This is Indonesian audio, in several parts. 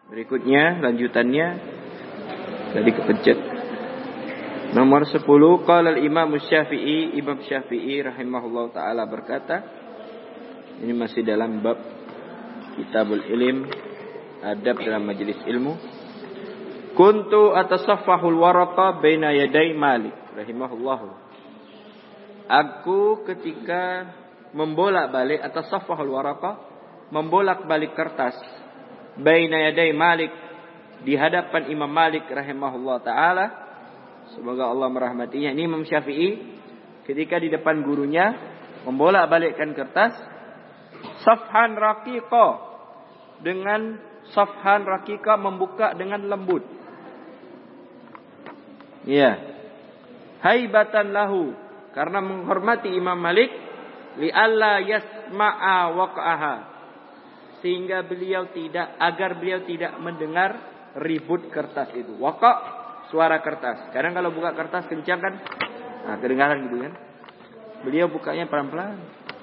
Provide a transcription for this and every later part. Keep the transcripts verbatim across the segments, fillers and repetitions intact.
Berikutnya lanjutannya tadi kepencet. Nomor sepuluh, qala al-Imam Syafi'i, Imam Syafi'i rahimahullah taala berkata, ini masih dalam bab Kitabul Ilm, adab dalam majelis ilmu. Kuntu atasaffahul waraqa baina yaday Malik rahimahullah. Aku ketika membolak-balik atasaffahul waraqa, membolak-balik kertas baina yaday Malik, di hadapan Imam Malik rahimahullah taala, semoga Allah merahmatinya. Ini Imam Syafi'i ketika di depan gurunya membolak-balikkan kertas, safhan raqiqa, dengan safhan raqiqa, membuka dengan lembut. Ya. Haibatan lahu, karena menghormati Imam Malik, li alla yasma'a waqa'aha, sehingga beliau tidak agar beliau tidak mendengar ribut kertas itu. Waqa' suara kertas. Kadang kalau buka kertas kencang kan, nah kedengaran gitu kan. Beliau bukanya pelan-pelan,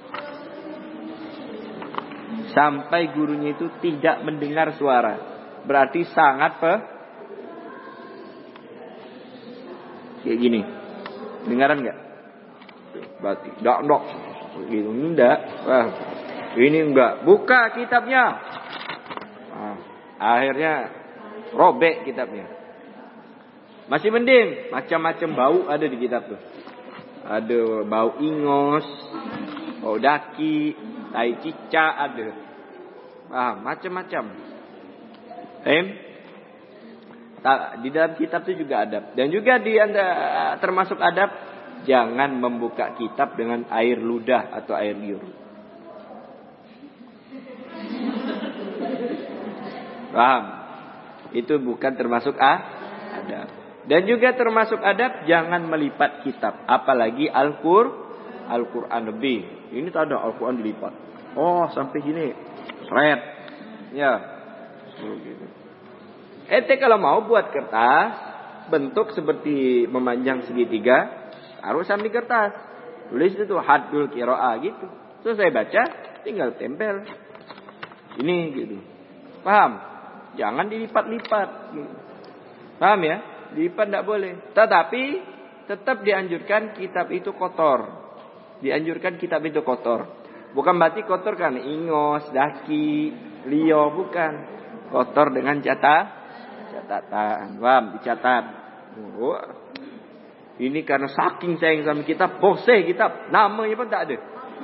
sampai gurunya itu tidak mendengar suara. Berarti sangat pe kayak gini. Dengaran enggak? Berarti dok dok gitu enggak. Wah, ini enggak. Buka kitabnya. Nah, akhirnya robek kitabnya. Masih mending, macam-macam bau ada di kitab tuh. Ada bau ingos, bau daki, tai cicak ada. Ah, macam-macam. Em? Di dalam kitab itu juga adab. Dan juga di anda termasuk adab, jangan membuka kitab dengan air ludah atau air liur. Paham? Itu bukan termasuk ah, adab. Dan juga termasuk adab, jangan melipat kitab, apalagi Al-Qur, Al-Quran lebih. Ini tak ada Al-Quran dilipat. Oh, sampai gini. Seret. Ya. Gitu. Ente kalau mau buat kertas, bentuk seperti memanjang segitiga, taruh sambil kertas. Tulis itu haddul qiraah gitu. Terus saya baca, tinggal tempel. Ini gitu. Paham? Jangan dilipat-lipat. Gitu. Paham ya? Dilipat tidak boleh. Tetapi tetap dianjurkan kitab itu kotor. Dianjurkan kitab itu kotor. Bukan berarti kotor kan ingos, daki, lio, bukan. Kotor dengan catat, catatan. Paham? Dicatat. Oh, ini karena saking sayang sama kitab, boseh kitab, namanya pun tak ada.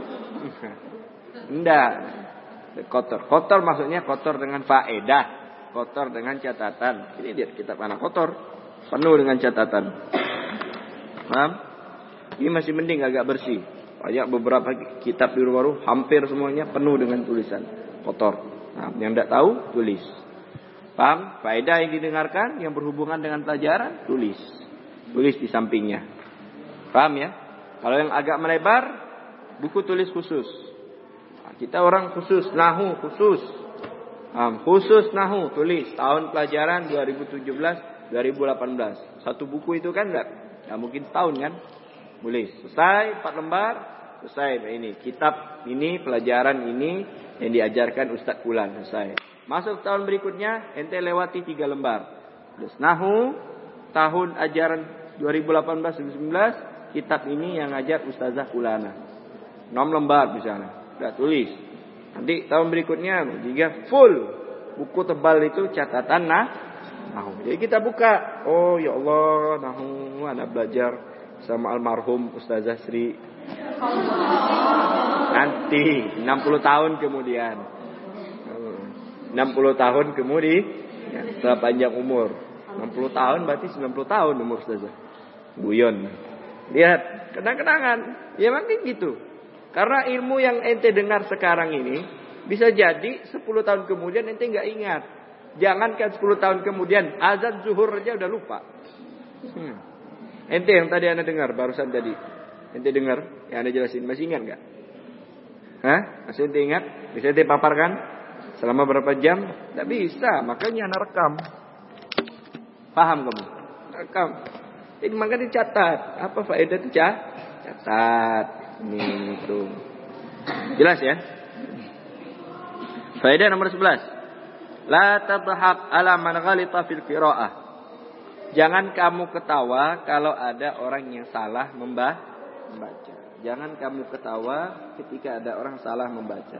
Enggak. Kotor. Kotor maksudnya kotor dengan faedah, kotor dengan catatan. Ini lihat kitab mana kotor, penuh dengan catatan. Paham? Ini masih mending agak bersih. Banyak beberapa kitab di baru hampir semuanya penuh dengan tulisan kotor. Nah, yang tidak tahu tulis. Paham? Faedah yang didengarkan yang berhubungan dengan pelajaran tulis. Tulis di sampingnya. Paham ya? Kalau yang agak melebar, buku tulis khusus. Nah, kita orang khusus, nahu khusus. Paham? Khusus nahu tulis tahun pelajaran dua ribu tujuh belas dua ribu delapan belas. Satu buku itu kan enggak, enggak mungkin setahun kan? Boleh selesai empat lembar, selesai ini kitab ini, pelajaran ini yang diajarkan Ustadz Fulan, selesai. Masuk tahun berikutnya ente lewati tiga lembar. Terus nahu tahun ajaran dua ribu delapan belas dua ribu sembilan belas, kitab ini yang ngajar Ustazah Fulana. enam lembar misalnya, udah tulis. Nanti tahun berikutnya tiga full buku tebal itu catatan nah nahu. Jadi kita buka, oh ya Allah, nahu anak belajar sama almarhum Ustazah Sri. Nanti enam puluh tahun kemudian. enam puluh tahun kemudian ya, setelah panjang umur. enam puluh tahun berarti sembilan puluh tahun umur Ustazah. Guyon. Lihat, kenang-kenangan. Ya makin gitu. Karena ilmu yang ente dengar sekarang ini bisa jadi sepuluh tahun kemudian ente enggak ingat. Jangankan sepuluh tahun kemudian, azan zuhur aja udah lupa. Hmm. Ente yang tadi anda dengar barusan tadi, ente dengar yang anda jelasin, masih ingat nggak? Hah? Masih ente ingat? Bisa ente paparkan selama berapa jam? Tidak bisa, makanya anda rekam. Paham kamu? Rekam. Jadi maka dicatat. Apa faedah itu cah? Catat. Ini itu. Jelas ya? Faedah nomor sebelas. La tadhak ala man ghalita fil qiraah. Jangan kamu ketawa kalau ada orang yang salah membaca. Jangan kamu ketawa ketika ada orang salah membaca.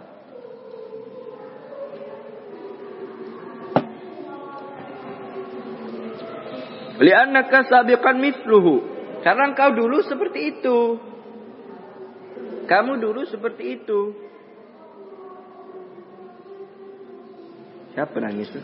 Li'annaka sabiqan mithluhu. Karena engkau dulu seperti itu. Kamu dulu seperti itu. Siapa nangis tuh?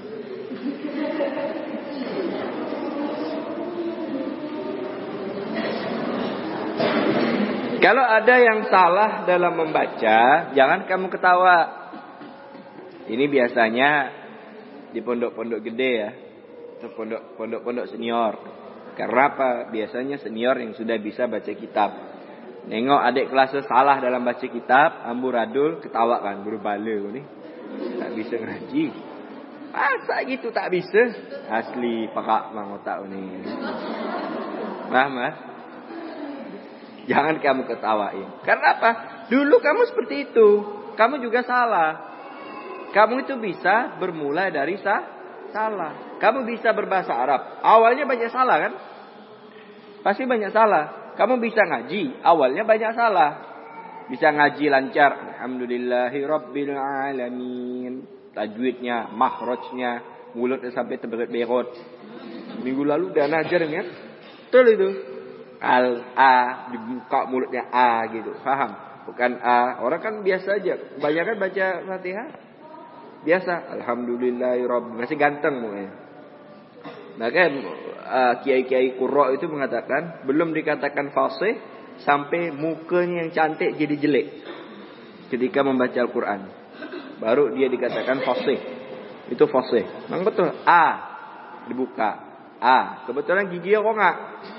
Kalau ada yang salah dalam membaca, jangan kamu ketawa. Ini biasanya di pondok-pondok gede ya, atau pondok-pondok senior. Karena apa? Biasanya senior yang sudah bisa baca kitab. Nengok adik kelasnya salah dalam baca kitab, amburadul, ketawa kan, berbala ni. Tak bisa ngaji. Masa gitu tak bisa? Asli pakak mang otak ni. Nah, Mas. Jangan kamu ketawain. Karena apa? Dulu kamu seperti itu. Kamu juga salah. Kamu itu bisa bermula dari sah, salah. Kamu bisa berbahasa Arab. Awalnya banyak salah kan? Pasti banyak salah. Kamu bisa ngaji. Awalnya banyak salah. Bisa ngaji lancar. Alhamdulillahi Rabbil Alamin. Tajwidnya, makhrajnya, mulutnya sampai terberot-berot. Minggu lalu udah ngajar kan? Betul itu. Al A dibuka mulutnya A gitu, paham? Bukan A. Orang kan biasa aja. Kebanyakan baca Fatihah biasa. Alhamdulillahirabbil masih ganteng mukanya. Maka uh, kiai-kiai qurra itu mengatakan belum dikatakan fasih sampai mukanya yang cantik jadi jelek ketika membaca Al-Qur'an. Baru dia dikatakan fasih. Itu fasih. Memang betul. A dibuka. A. Kebetulan gigi rongak.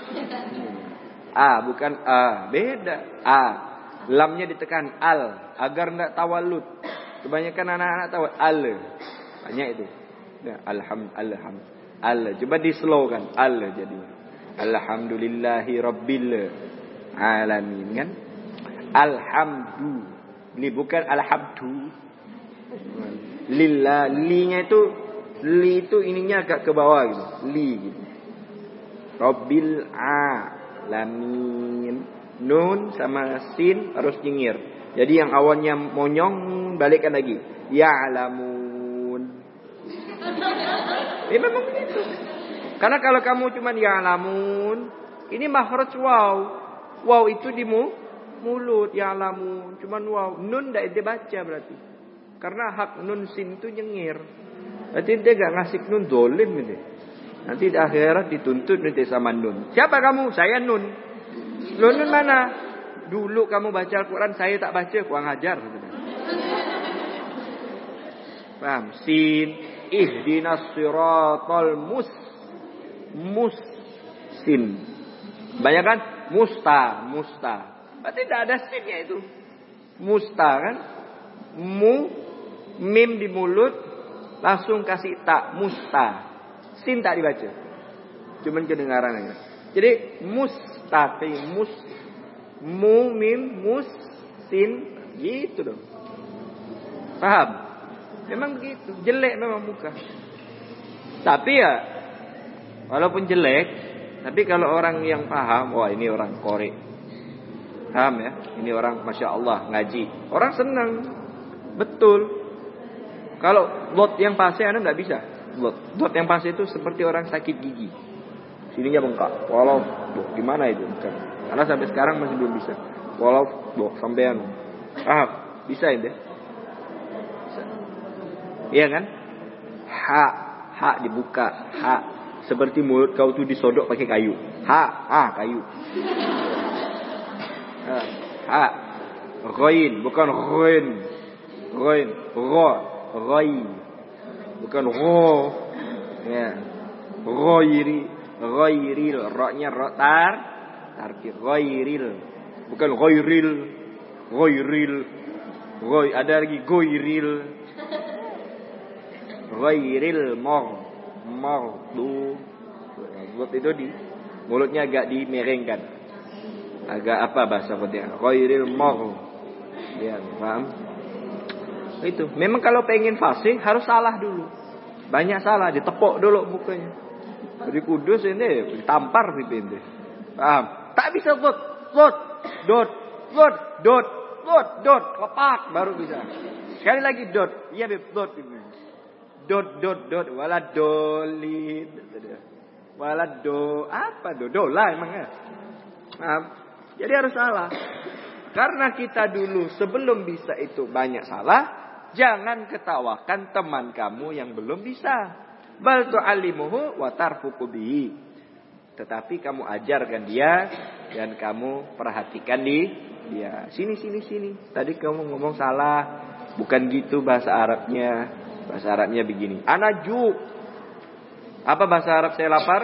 A bukan A, beda. A, lamnya ditekan al agar enggak tawalud. Kebanyakan anak-anak tahu al. Banyak itu. Ya, alham alham al. Coba di slow kan al jadi. Alhamdulillahi rabbil alamin kan? Alhamdu. Ini bukan alhamdu. Lillah, li-nya itu li itu ininya agak ke bawah gitu. Li gitu. Rabbil a Lamin. Nun sama sin harus nyengir. Jadi yang awalnya monyong balikkan lagi. Ya'lamun. Ini memang begitu. Karena kalau kamu cuma ya'lamun, ini makhraj waw. Waw itu di mu, mulut ya'lamun. Cuma waw. Nun tidak dibaca berarti. Karena hak nun sin itu nyengir. Berarti dia gak ngasih nun dolim ini. Nanti di akhirat dituntut nanti sama nun. Siapa kamu? Saya nun. Nun nun mana? Dulu kamu baca Al-Quran, saya tak baca, kurang ajar. Paham? Sin. Ihdinas siratal mus. Mus. Sin. Banyak kan? Musta. Musta. Berarti tidak ada sinnya itu. Musta kan? Mu. Mim di mulut. Langsung kasih tak. Musta. Sin tak dibaca. Cuman kedengaran aja. Jadi mustaqim, mus, mu, mim, mus, sin, gitu dong. Paham? Memang begitu. Jelek memang muka. Tapi ya, walaupun jelek, tapi kalau orang yang paham, wah ini orang korek. Paham ya? Ini orang Masya Allah ngaji. Orang senang. Betul. Kalau lot yang pasti anda nggak bisa. Lot. Lot yang pasti itu seperti orang sakit gigi. Sininya bengkak. Walau, boh, gimana itu? Bukan. Karena sampai sekarang masih belum bisa. Walau, boh, sampean. Ah, bisa ini. Bisa. Iya kan? Ha, ha dibuka. Ha, seperti mulut kau tuh disodok pakai kayu. Ha, ah kayu. Ha, ha. Ghain, bukan ghain. Ghain, gha, ghain. Bukan gha. Ya. Ghairi. Ghairil, ra-nya ra tar tarkib ghairil, bukan ghairil, ghairil, ghair ada lagi ghairil, ghairil mar mardu. Buat itu di mulutnya agak dimerengkan, agak apa bahasa penting, ghairil mar, ya paham? Itu memang kalau pengen fasih harus salah dulu. Banyak salah, ditepuk dulu mukanya. Di Kudus ini ditampar pipi ini. Paham? Tak bisa dot, dot, dot, dot, dot, dot, dot, lepak baru bisa. Sekali lagi dot, iya beb, dot ini. Dot, dot, dot, wala dolin. Wala do, apa do? Dola emangnya. Paham? Jadi harus salah. Karena kita dulu sebelum bisa itu banyak salah, jangan ketawakan teman kamu yang belum bisa. Bal tu'allimuhu wa tarfuqu bihi. Tetapi kamu ajarkan dia dan kamu perhatikan di dia. Sini sini sini. Tadi kamu ngomong salah. Bukan gitu bahasa Arabnya. Bahasa Arabnya begini. Anaju. Apa bahasa Arab saya lapar?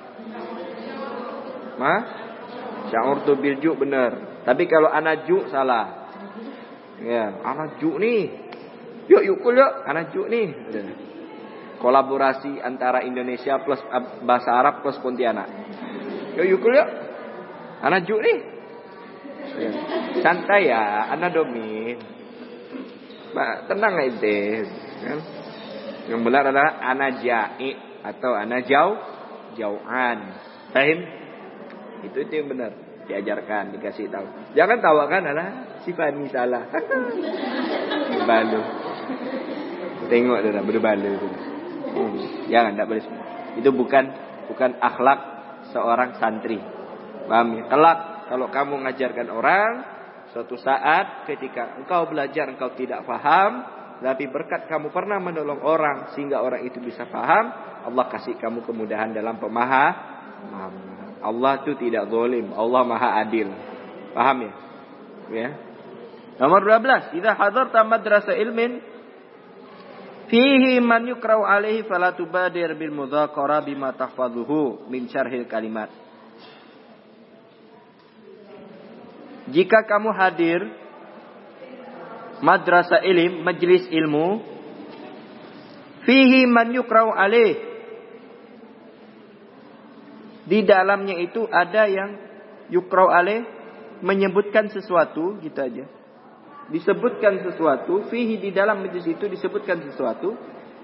Ma? Sya'urtu bilju benar. Tapi kalau anaju salah. Ya, anaju nih. Yuk yuk kul yuk, anaju nih. Kolaborasi antara Indonesia plus bahasa Arab plus Pontianak. Yuk yuk kul yuk. Anaju nih. Ya. Santai ya, anadomin. Bah, tenang ente. Kan? Yang benar adalah anajai atau anajau jauhan. Paham? Itu itu yang benar. Diajarkan, dikasih tahu. Jangan tawakan adalah si Fani salah. Berbalu. Tengok dah berbalu itu. Hmm. Jangan, tak boleh. Itu bukan bukan akhlak seorang santri. Paham ya? Kelak kalau kamu mengajarkan orang, suatu saat ketika engkau belajar engkau tidak faham, tapi berkat kamu pernah menolong orang sehingga orang itu bisa faham, Allah kasih kamu kemudahan dalam pemahaman. Allah itu tidak zalim, Allah Maha Adil. Paham ya? Ya. Nomor dua belas, idza hadarta madrasah ilmin fihi man yukrau alaihi fala tubadir bil mudzakarah bima tahfazuhu min syarhil kalimat. Jika kamu hadir madrasah ilm, majlis ilmu, fihi man yukrau alaihi, di dalamnya itu ada yang yukrau alaih, menyebutkan sesuatu, gitu aja. Disebutkan sesuatu, fihi di dalam majlis itu disebutkan sesuatu.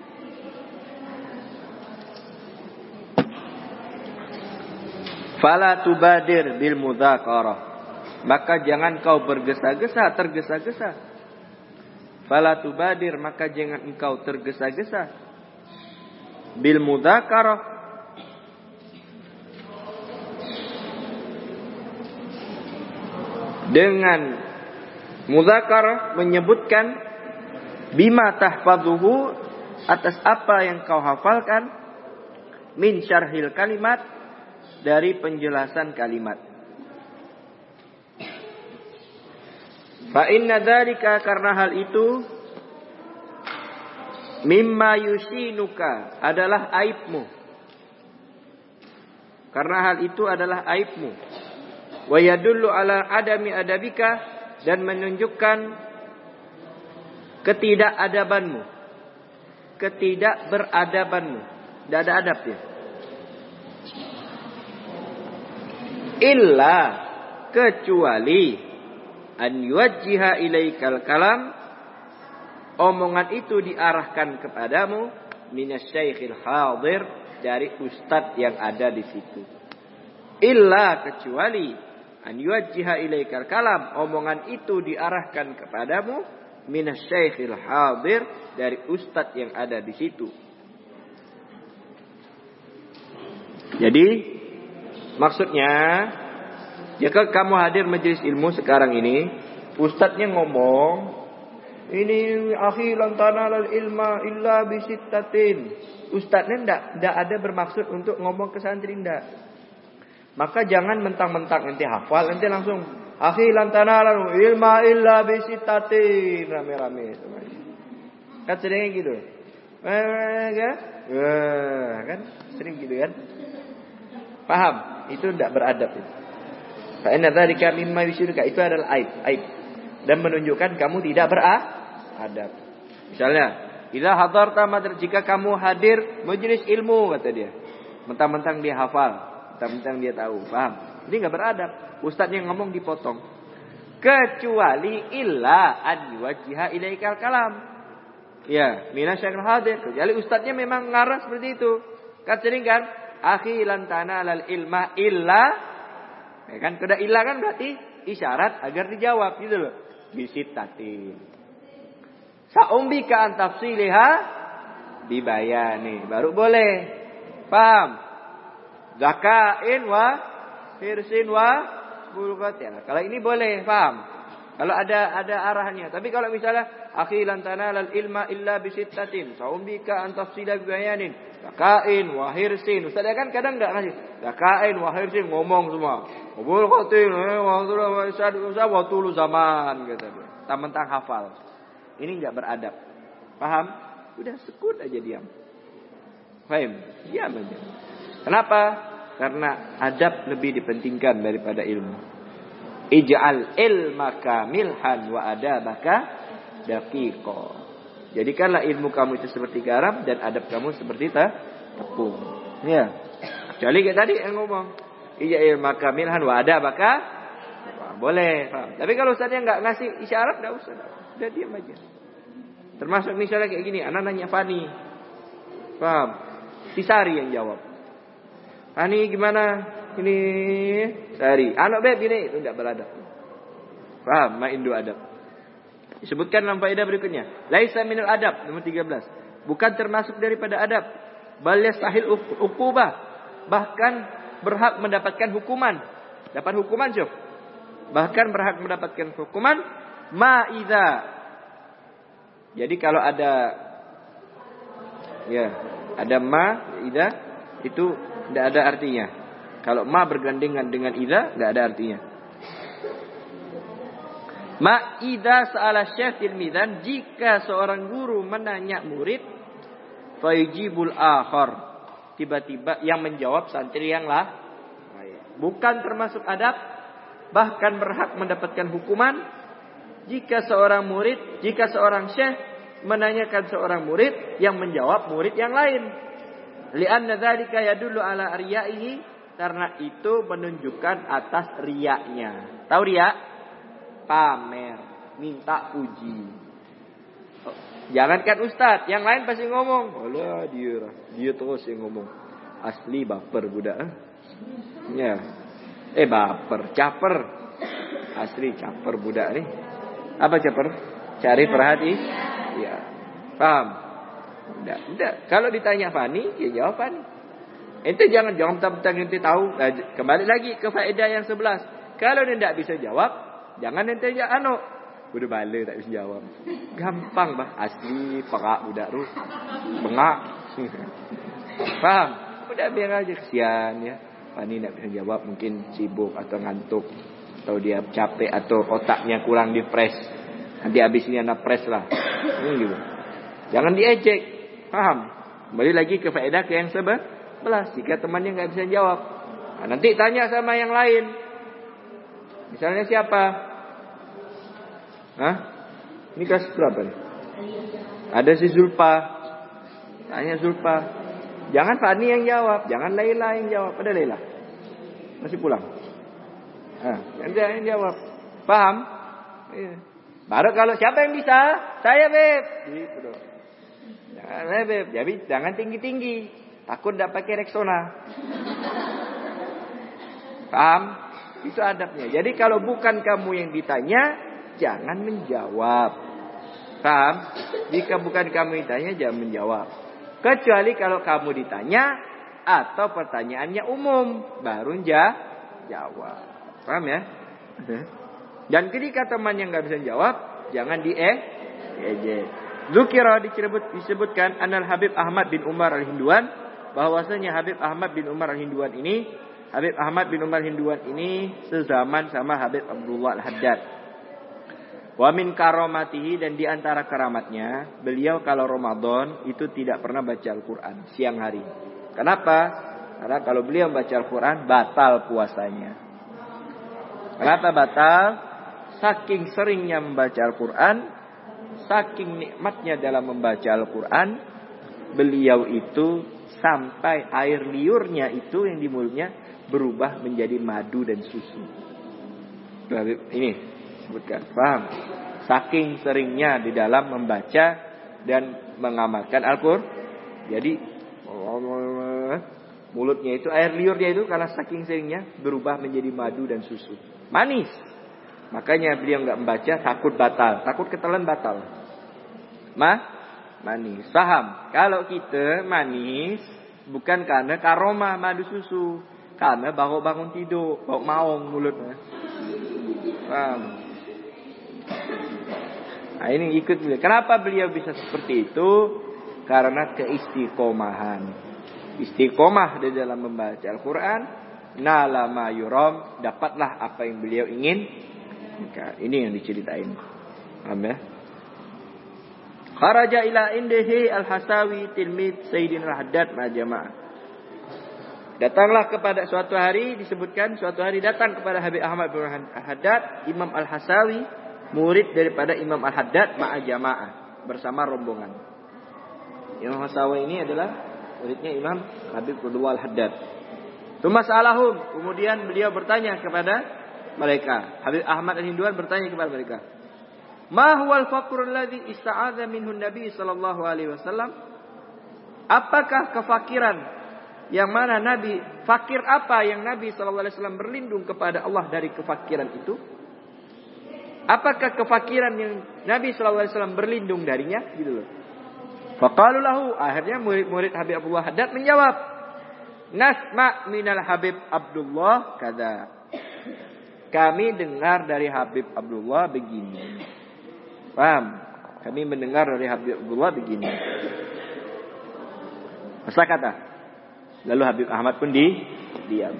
Fala tubadir bil mudzakarah. Maka jangan kau bergesa-gesa, tergesa-gesa. Fala tubadir, maka jangan engkau tergesa-gesa. Bil mudzakarah, dengan mudzakarah menyebutkan bima tahfadhuhu, atas apa yang kau hafalkan, min syarhil kalimat, dari penjelasan kalimat. Fa inna dzalika, karena hal itu, mimma yusinuka, adalah aibmu. Karena hal itu adalah aibmu. Wa yadullu ala adami adabika, dan menunjukkan ketidakadabanmu, ketidakberadabanmu, tidak ada adab ya. Illa, kecuali an yuwajjiha ilaikal kalam, omongan itu diarahkan kepadamu, minasyaikhil hadir, dari ustadz yang ada di situ. Illa, kecuali an yuwajjiha ilaikal kalam, omongan itu diarahkan kepadamu, minasyaikhil hadir, dari ustadz yang ada di situ. Jadi maksudnya, jika kamu hadir majelis ilmu sekarang ini, ustadznya ngomong, ini akhi lan tanalal ilma illa bisittatin. Ustadznya ndak ndak ada bermaksud untuk ngomong ke santri, ndak. Maka jangan mentang-mentang nanti hafal, nanti langsung akhi lan tanalal ilma illa bisittatin, rame-rame. Kan seringnya gitu. Eh, kan? Eh, kan sering gitu kan? Paham? Itu tidak beradab itu. Fa inna dzalika mimma yusyirka, itu adalah aib, aib. Dan menunjukkan kamu tidak beradab. Misalnya, idza hadarta madrasah, jika kamu hadir majelis ilmu, kata dia. Mentang-mentang dia hafal, mentang-mentang dia tahu, paham? Ini enggak beradab. Ustaz yang ngomong dipotong. Kecuali illa an yuwajjiha ilaikal kalam. Ya, minasyaikh hadir. Kecuali ustadznya memang ngarah seperti itu. Kan sering kan? Akhi lan tanalal ilma illa. Ya kan? Kada illa kan berarti isyarat agar dijawab gitu loh. Bisittatin. Sa'umbika an tafsiliha bibayani. Baru boleh. Paham? Zakain wa hirsin wa bulghatin. Kalau ini boleh, paham? Kalau ada ada arahannya. Tapi kalau misalnya akhi lan tanalal ilma illa bisittatin, sa'umbika an tafsila bibayanin, zakain wa hirsin. Ustaz kan kadang enggak ngasih. Zakain wa hirsin ngomong semua. Bulghatin wa usah waktu lu zaman kata dia. Mentang hafal. Ini enggak beradab. Paham? Udah sekut aja diam. Paham? Diam aja. Kenapa? Karena adab lebih dipentingkan daripada ilmu. Ij'al ilmaka milhan wa adabaka daqiqa. Jadikanlah ilmu kamu itu seperti garam dan adab kamu seperti tepung. Ya. Kecuali kayak tadi yang ngomong. Ij'al ilmaka milhan wa adabaka. Boleh. Paham. Tapi kalau ustaznya enggak ngasih isyarat enggak usah. Udah diam aja. Termasuk misalnya kayak gini, anak nanya Fani. Paham? Si Sari yang jawab. Fani gimana? Ini Sari. Anak beb gini, itu tidak beradab. Paham? Ma'indu adab. Disebutkan dalam faedah berikutnya. Laisa minul adab, nomor tiga belas. Bukan termasuk daripada adab. Bal yastahil uqubah. Bahkan berhak mendapatkan hukuman. Dapat hukuman, Syuf. Bahkan berhak mendapatkan hukuman ma'idha. Jadi kalau ada ya, ada ma, idza itu tidak ada artinya. Kalau ma bergandengan dengan idza tidak ada artinya. Ma idza sa'ala syekh tilmidan, jika seorang guru menanya murid, fayjibul akhar, tiba-tiba yang menjawab santri yang lah. Bukan termasuk adab, bahkan berhak mendapatkan hukuman jika seorang murid, jika seorang syekh menanyakan seorang murid yang menjawab murid yang lain. Li'anna dzalika yadullu ala riyaihi, karena itu menunjukkan atas riaknya. Tahu riak? Pamer, minta puji. Oh, jangankan ustaz, yang lain pasti ngomong. Alah dia, dia terus yang ngomong. Asli baper budak. Eh? Ya. Eh baper, caper. Asli caper budak nih. Apa caper? Cari perhati. Ya. Paham? Enggak, enggak. Kalau ditanya Fani, ya jawab Fani. Ente jangan jawab tentang ente tahu. Nah, kembali lagi ke faedah yang sebelas. Kalau dia tidak bisa jawab, jangan ente ya anu. Udah bala tak bisa jawab. Gampang bah. Asli perak budak ru. Bengak. Paham? Udah biar aja, kesian ya. Fani tidak bisa jawab, mungkin sibuk atau ngantuk. Atau dia capek atau otaknya kurang dipres. Nanti habis ini anak pres lah. Ini gitu. Jangan diejek. Paham? Kembali lagi ke faedah ke yang sebelas. Jika temannya nggak bisa jawab, nah, nanti tanya sama yang lain. Misalnya siapa? Hah? Ini kelas berapa nih? Ada si Zulpa. Tanya Zulpa. Jangan Fani yang jawab. Jangan Laila yang jawab. Ada Laila? Masih pulang? Nah, yang jawab. Paham? Iya. Baru kalau siapa yang bisa? Saya beb. Gitu dong. Jangan beb. Jadi jangan tinggi-tinggi. Takut tidak pakai Rexona. Paham? Itu adabnya. Jadi kalau bukan kamu yang ditanya, jangan menjawab. Paham? Jika bukan kamu yang ditanya, jangan menjawab. Kecuali kalau kamu ditanya atau pertanyaannya umum, baru jawab. Paham ya? Dan ketika teman yang nggak bisa jawab, jangan diejek. Zukira disebut, disebutkan Anal Habib Ahmad bin Umar al-Hinduan, bahwasanya Habib Ahmad bin Umar al-Hinduan ini, Habib Ahmad bin Umar al-Hinduan ini sezaman sama Habib Abdullah al-Haddad. Wa min karamatihi, dan di antara keramatnya, beliau kalau Ramadan itu tidak pernah baca Al-Quran siang hari. Kenapa? Karena kalau beliau baca Al-Quran batal puasanya. Kenapa batal? Saking seringnya membaca Al-Quran, saking nikmatnya dalam membaca Al-Quran, beliau itu sampai air liurnya itu yang di mulutnya berubah menjadi madu dan susu. Ini sebutkan, paham? Saking seringnya di dalam membaca dan mengamalkan Al-Qur'an. Jadi mulutnya itu, air liurnya itu karena saking seringnya berubah menjadi madu dan susu. Manis. Makanya beliau enggak membaca, takut batal, takut ketelan batal. Ma, manis. Paham? Kalau kita manis bukan karena karomah madu susu, karena baru bangun tidur, bau maung mulutnya. Paham? Nah, ini ikut beliau. Kenapa beliau bisa seperti itu? Karena keistiqomahan. Istiqomah di dalam membaca Al-Quran. Nala ma yuram, dapatlah apa yang beliau ingin. Maka ini yang diceritain. Paham ya? Kharaja ila indihi al-Hasawi tilmid Sayyidina al-Haddad ma jamaah. Datanglah kepada suatu hari, disebutkan suatu hari datang kepada Habib Ahmad bin al-Haddad Imam al-Hasawi, murid daripada Imam al-Haddad ma'a jamaah, bersama rombongan. Imam al-Hasawi ini adalah muridnya Imam Habib Qudwa al-Haddad. Tumasalahum, kemudian beliau bertanya kepada mereka. Habib Ahmad al-Hinduan bertanya kepada mereka, "Ma huwal faqru alladhi ista'adha minhu Nabi sallallahu alaihi wasallam?" Apakah kefakiran yang mana Nabi, fakir apa yang Nabi sallallahu alaihi wasallam berlindung kepada Allah dari kefakiran itu? Apakah kefakiran yang Nabi sallallahu alaihi wasallam berlindung darinya? Gitu loh. Faqalu lahu, akhirnya murid-murid Habib Abdullah Haddad menjawab, "Nasma' minal Habib Abdullah kada." Kami dengar dari Habib Abdullah begini. Paham? Kami mendengar dari Habib Abdullah begini. Masa kata. Lalu Habib Ahmad pun di diam.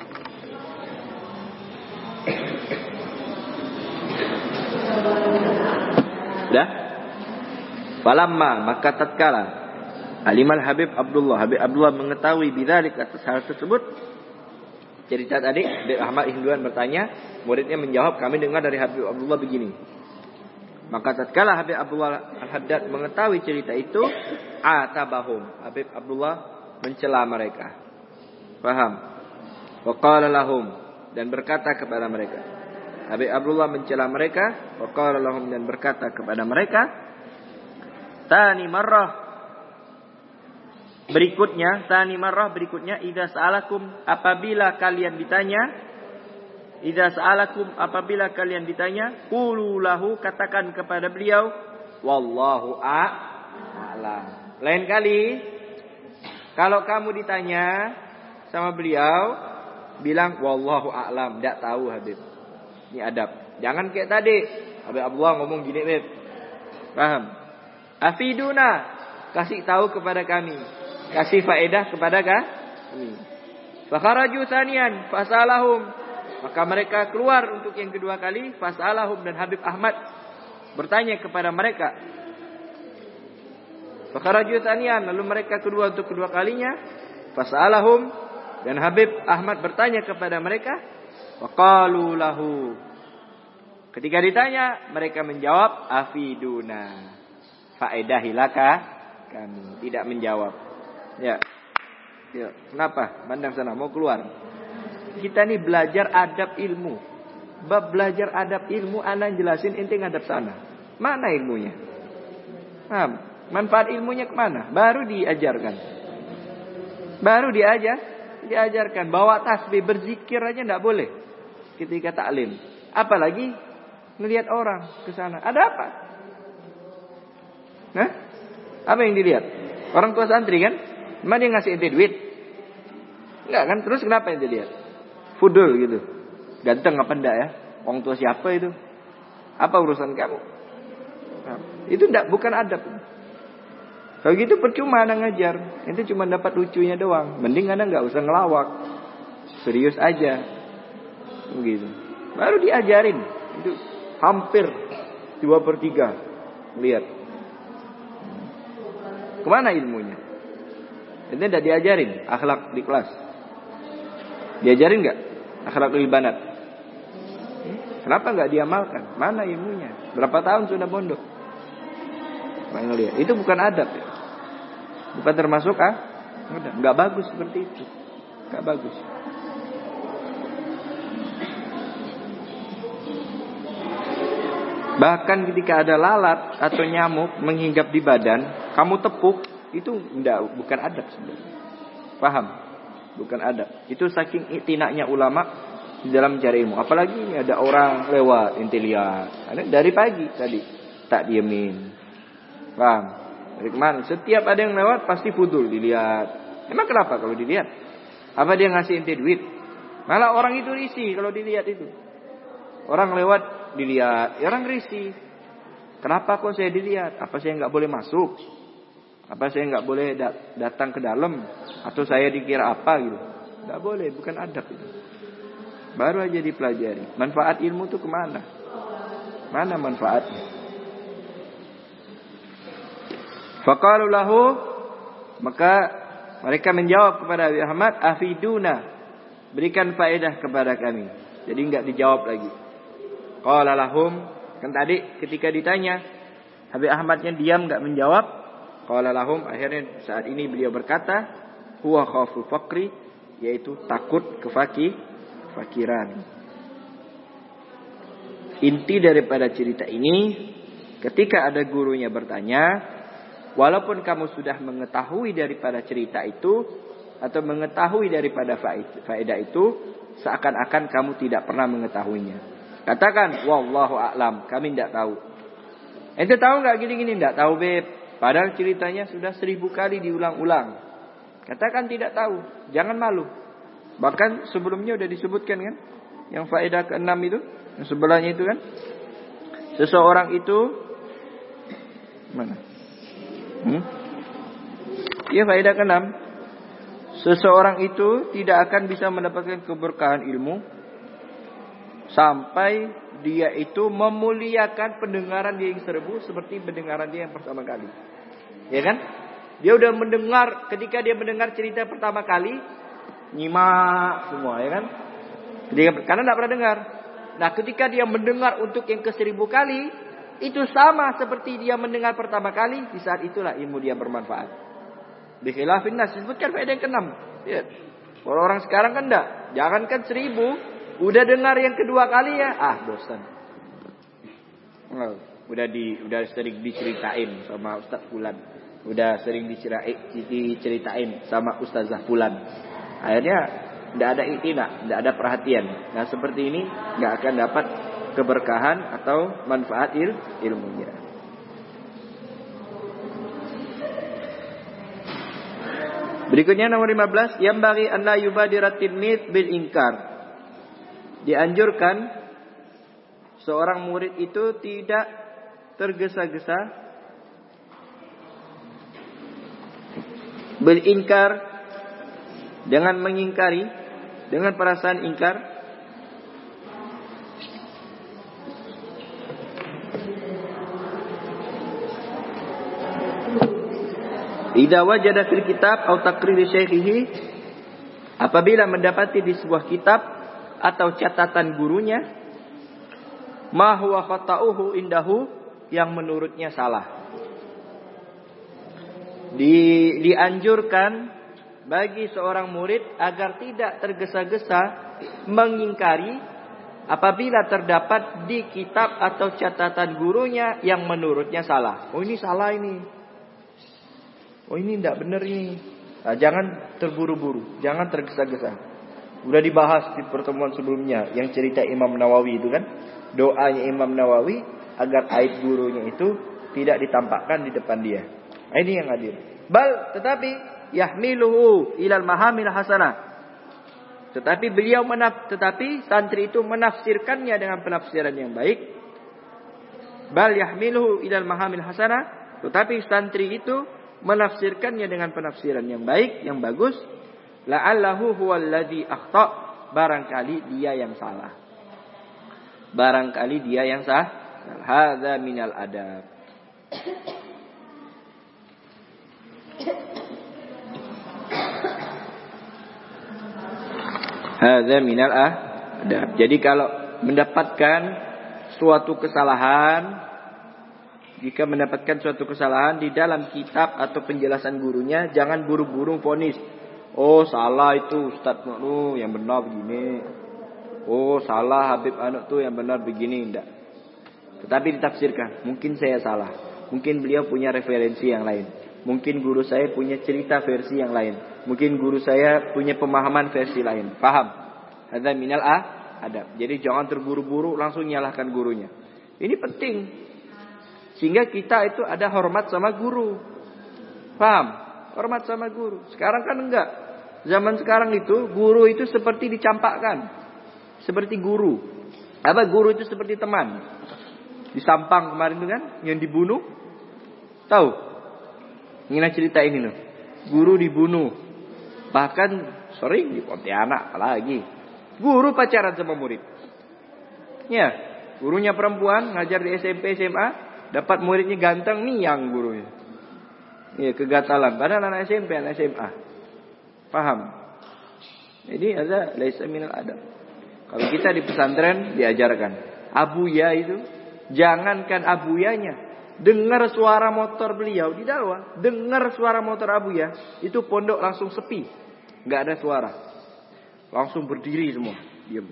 Dah? Falamma, maka tatkala alimal Habib Abdullah, Habib Abdullah mengetahui bidzalik atas hal tersebut. Cerita tadi Habib Ahmad Hinduan bertanya, muridnya menjawab, kami dengar dari Habib Abdullah begini. Maka tatkala Habib Abdullah Al-Haddad mengetahui cerita itu, atabahum, Habib Abdullah mencela mereka. Paham? Wa qala lahum, dan berkata kepada mereka. Habib Abdullah mencela mereka, wa qala lahum, dan berkata kepada mereka, tani marrah, berikutnya, tani marrah berikutnya, idza sa'alakum, apabila kalian ditanya, idza sa'alakum, apabila kalian ditanya, qulu lahu, katakan kepada beliau, wallahu a'lam. Lain kali kalau kamu ditanya sama beliau, bilang wallahu a'lam, enggak tahu Habib. Ini adab. Jangan kayak tadi Habib Abdullah ngomong gini, Habib. Paham? Afiduna, kasih tahu kepada kami, kasih faedah kepada kami. Fakharaju tsaniyan fasalahum, maka mereka keluar untuk yang kedua kali, fasalahum, dan Habib Ahmad bertanya kepada mereka. Fakharaju tsaniyan, lalu mereka kedua untuk kedua kalinya, fasalahum, dan Habib Ahmad bertanya kepada mereka, waqalu lahu. Ketika ditanya, mereka menjawab afiduna, faedahilaka kami, tidak menjawab. Ya. Ya, kenapa? Pandang sana, mau keluar. Kita nih belajar adab ilmu. Bab belajar adab ilmu, ana jelasin, ente ngadap sana. Mana ilmunya? Paham? Manfaat ilmunya kemana? Baru diajarkan. Baru diajar, diajarkan. Bawa tasbih, berzikir aja enggak boleh ketika taklim. Apalagi ngelihat orang ke sana. Ada apa? Hah? Apa yang dilihat? Orang tua santri kan? Emang dia ngasih ente duit? Enggak kan? Terus kenapa yang dilihat? Fudul gitu. Ganteng apa enggak ya? Orang tua siapa itu? Apa urusan kamu? Nah, itu enggak, bukan adab. Kalau gitu percuma anda ngajar. Ente cuma dapat lucunya doang. Mending anda enggak usah ngelawak. Serius aja. Begitu. Baru diajarin. Itu hampir dua per tiga. Lihat. Kemana ilmunya? Ente tidak diajarin akhlak di kelas. Diajarin nggak akhlak lil banat? Kenapa nggak diamalkan? Mana ilmunya? Berapa tahun sudah pondok? Mana lihat? Itu bukan adab ya. Bukan termasuk ah? Nggak bagus seperti itu. Nggak bagus. Bahkan ketika ada lalat atau nyamuk menghinggap di badan, kamu tepuk, itu enggak, bukan adab sebenarnya. Paham? Bukan adab. Itu saking itinaknya ulama di dalam mencari ilmu. Apalagi ini ada orang lewat, ente lihat. Dari pagi tadi tak diemin. Paham? Dari kemana? Setiap ada yang lewat pasti fudul dilihat. Emang kenapa kalau dilihat? Apa dia ngasih ente duit? Malah orang itu risih kalau dilihat itu. Orang lewat dilihat, orang risih. Kenapa kok saya dilihat? Apa saya nggak boleh masuk? Apa saya nggak boleh dat- datang ke dalam? Atau saya dikira apa gitu? Nggak boleh, bukan adab itu. Baru aja dipelajari. Manfaat ilmu itu kemana? Mana manfaatnya? Faqalu lahu, maka mereka menjawab kepada Abi Ahmad, afiduna, berikan faedah kepada kami. Jadi nggak dijawab lagi. Qala lahum, kan tadi ketika ditanya Habib Ahmadnya diam enggak menjawab. Qala lahum, akhirnya saat ini beliau berkata, huwa khafu faqri, yaitu takut kefaki fakiran. Inti daripada cerita ini, ketika ada gurunya bertanya, walaupun kamu sudah mengetahui daripada cerita itu atau mengetahui daripada faedah itu, seakan-akan kamu tidak pernah mengetahuinya. Katakan, wallahu a'lam, kami tidak tahu. Ente tahu nggak gini-gini? Tidak tahu, beb. Padahal ceritanya sudah seribu kali diulang-ulang. Katakan tidak tahu, jangan malu. Bahkan sebelumnya sudah disebutkan kan, yang faedah keenam itu, yang sebelahnya itu kan, seseorang itu mana? Hmm? Iya, faedah keenam. Seseorang itu tidak akan bisa mendapatkan keberkahan ilmu sampai dia itu memuliakan pendengaran dia yang seribu seperti pendengaran dia yang pertama kali. Ya kan? Dia udah mendengar, ketika dia mendengar cerita pertama kali, nyimak semua, ya kan? Ketika, karena tidak pernah dengar. Nah, ketika dia mendengar untuk yang ke seribu kali, itu sama seperti dia mendengar pertama kali, di saat itulah ilmu dia bermanfaat. Bikhilafin nas, disebutkan faedah yang keenam. Ya. Kalau orang sekarang kan enggak, jangankan seribu, udah dengar yang kedua kali ya, ah bosan. Oh, udah di, udah sering diceritain sama Ustaz Fulan, udah sering diceritain, diceritain sama Ustazah Fulan. Akhirnya tidak ada itina, tidak ada perhatian. Nah seperti ini nggak akan dapat keberkahan atau manfaat il, ilmunya. Berikutnya nomor lima belas, yang bagi an la yubadirat tilmid bil inkar. Dianjurkan seorang murid itu tidak tergesa-gesa bil inkar, dengan mengingkari, dengan perasaan ingkar, idza wajada fil kitab atau taqrir syaikhihi, apabila mendapati di sebuah kitab atau catatan gurunya, ma huwa khata'uhu indahu, yang menurutnya salah. Di, dianjurkan bagi seorang murid agar tidak tergesa-gesa mengingkari apabila terdapat di kitab atau catatan gurunya yang menurutnya salah. Oh ini salah ini. Oh ini tidak benar ini. Nah, jangan terburu-buru, jangan tergesa-gesa. Udah dibahas di pertemuan sebelumnya yang cerita Imam Nawawi itu kan, doanya Imam Nawawi agar aib gurunya itu tidak ditampakkan di depan dia. Nah, ini yang hadir. Bal, tetapi yahmiluhu ilal mahamil hasanah. Tetapi beliau menaf, tetapi santri itu menafsirkannya dengan penafsiran yang baik. Bal yahmiluhu ilal mahamil hasanah. Tetapi santri itu menafsirkannya dengan penafsiran yang baik, yang bagus. La'allahu huwallazi akhta', barangkali dia yang salah. Barangkali dia yang sah. Hadza minal adab. Hadza minal adab. Jadi kalau mendapatkan suatu kesalahan, jika mendapatkan suatu kesalahan di dalam kitab atau penjelasan gurunya, jangan buru-buru vonis. Oh salah itu Ustaz Nuh yang benar begini. Oh salah Habib Anak tuh yang benar begini. Enggak. Tetapi ditafsirkan, mungkin saya salah. Mungkin beliau punya referensi yang lain. Mungkin guru saya punya cerita versi yang lain. Mungkin guru saya punya pemahaman versi lain. Paham? Hadza minal ah adab. Jadi jangan terburu-buru langsung nyalahkan gurunya. Ini penting. Sehingga kita itu ada hormat sama guru. Paham? Hormat sama guru. Sekarang kan enggak. Zaman sekarang itu guru itu seperti dicampakkan. Seperti guru. Apa guru itu seperti teman. Di Sampang kemarin itu kan yang dibunuh. Tahu? Ingin cerita ini loh. Guru dibunuh. Bahkan sering di Pontianak lagi. Guru pacaran sama murid. Ya, gurunya perempuan ngajar di S M P S M A, dapat muridnya ganteng nih yang gurunya. Ya, kegatalan. Padahal anak S M P, anak S M A. Paham? Jadi ada laisa minal adab. Kalau kita di pesantren diajarkan abuya itu, jangankan abuyanya, dengar suara motor beliau di dakwah, dengar suara motor abuya, itu pondok langsung sepi, nggak ada suara, langsung berdiri semua, diam.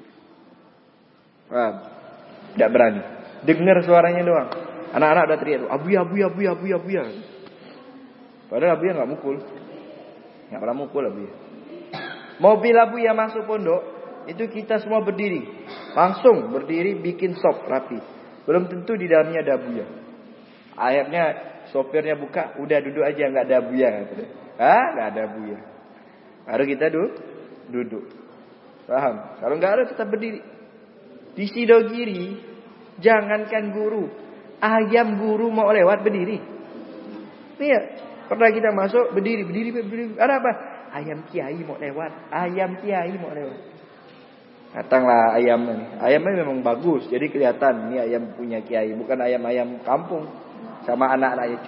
Paham? Tidak berani. Dengar suaranya doang. Anak-anak udah teriak, abuya, abuya, abuya, abuya, abuya. Padahal abuya nggak mukul, nggak pernah mukul abuya. Mobil abuya masuk pondok, itu kita semua berdiri, langsung berdiri bikin sop rapi. Belum tentu di dalamnya ada abuya. Akhirnya sopirnya buka, udah duduk aja nggak ada abuya. Ah, nggak ada abuya. Baru kita duduk, duduk. Paham? Kalau nggak ada tetap berdiri. Di Sidogiri, jangankan guru, ayam guru mau lewat berdiri. Nih, pernah kita masuk berdiri, berdiri, berdiri. Ada apa? Ayam kiai mau lewat, ayam kiai mau lewat. Datanglah ayam ini. Ayamnya memang bagus, jadi kelihatan ini ayam punya kiai, bukan ayam-ayam kampung sama anak-anaknya.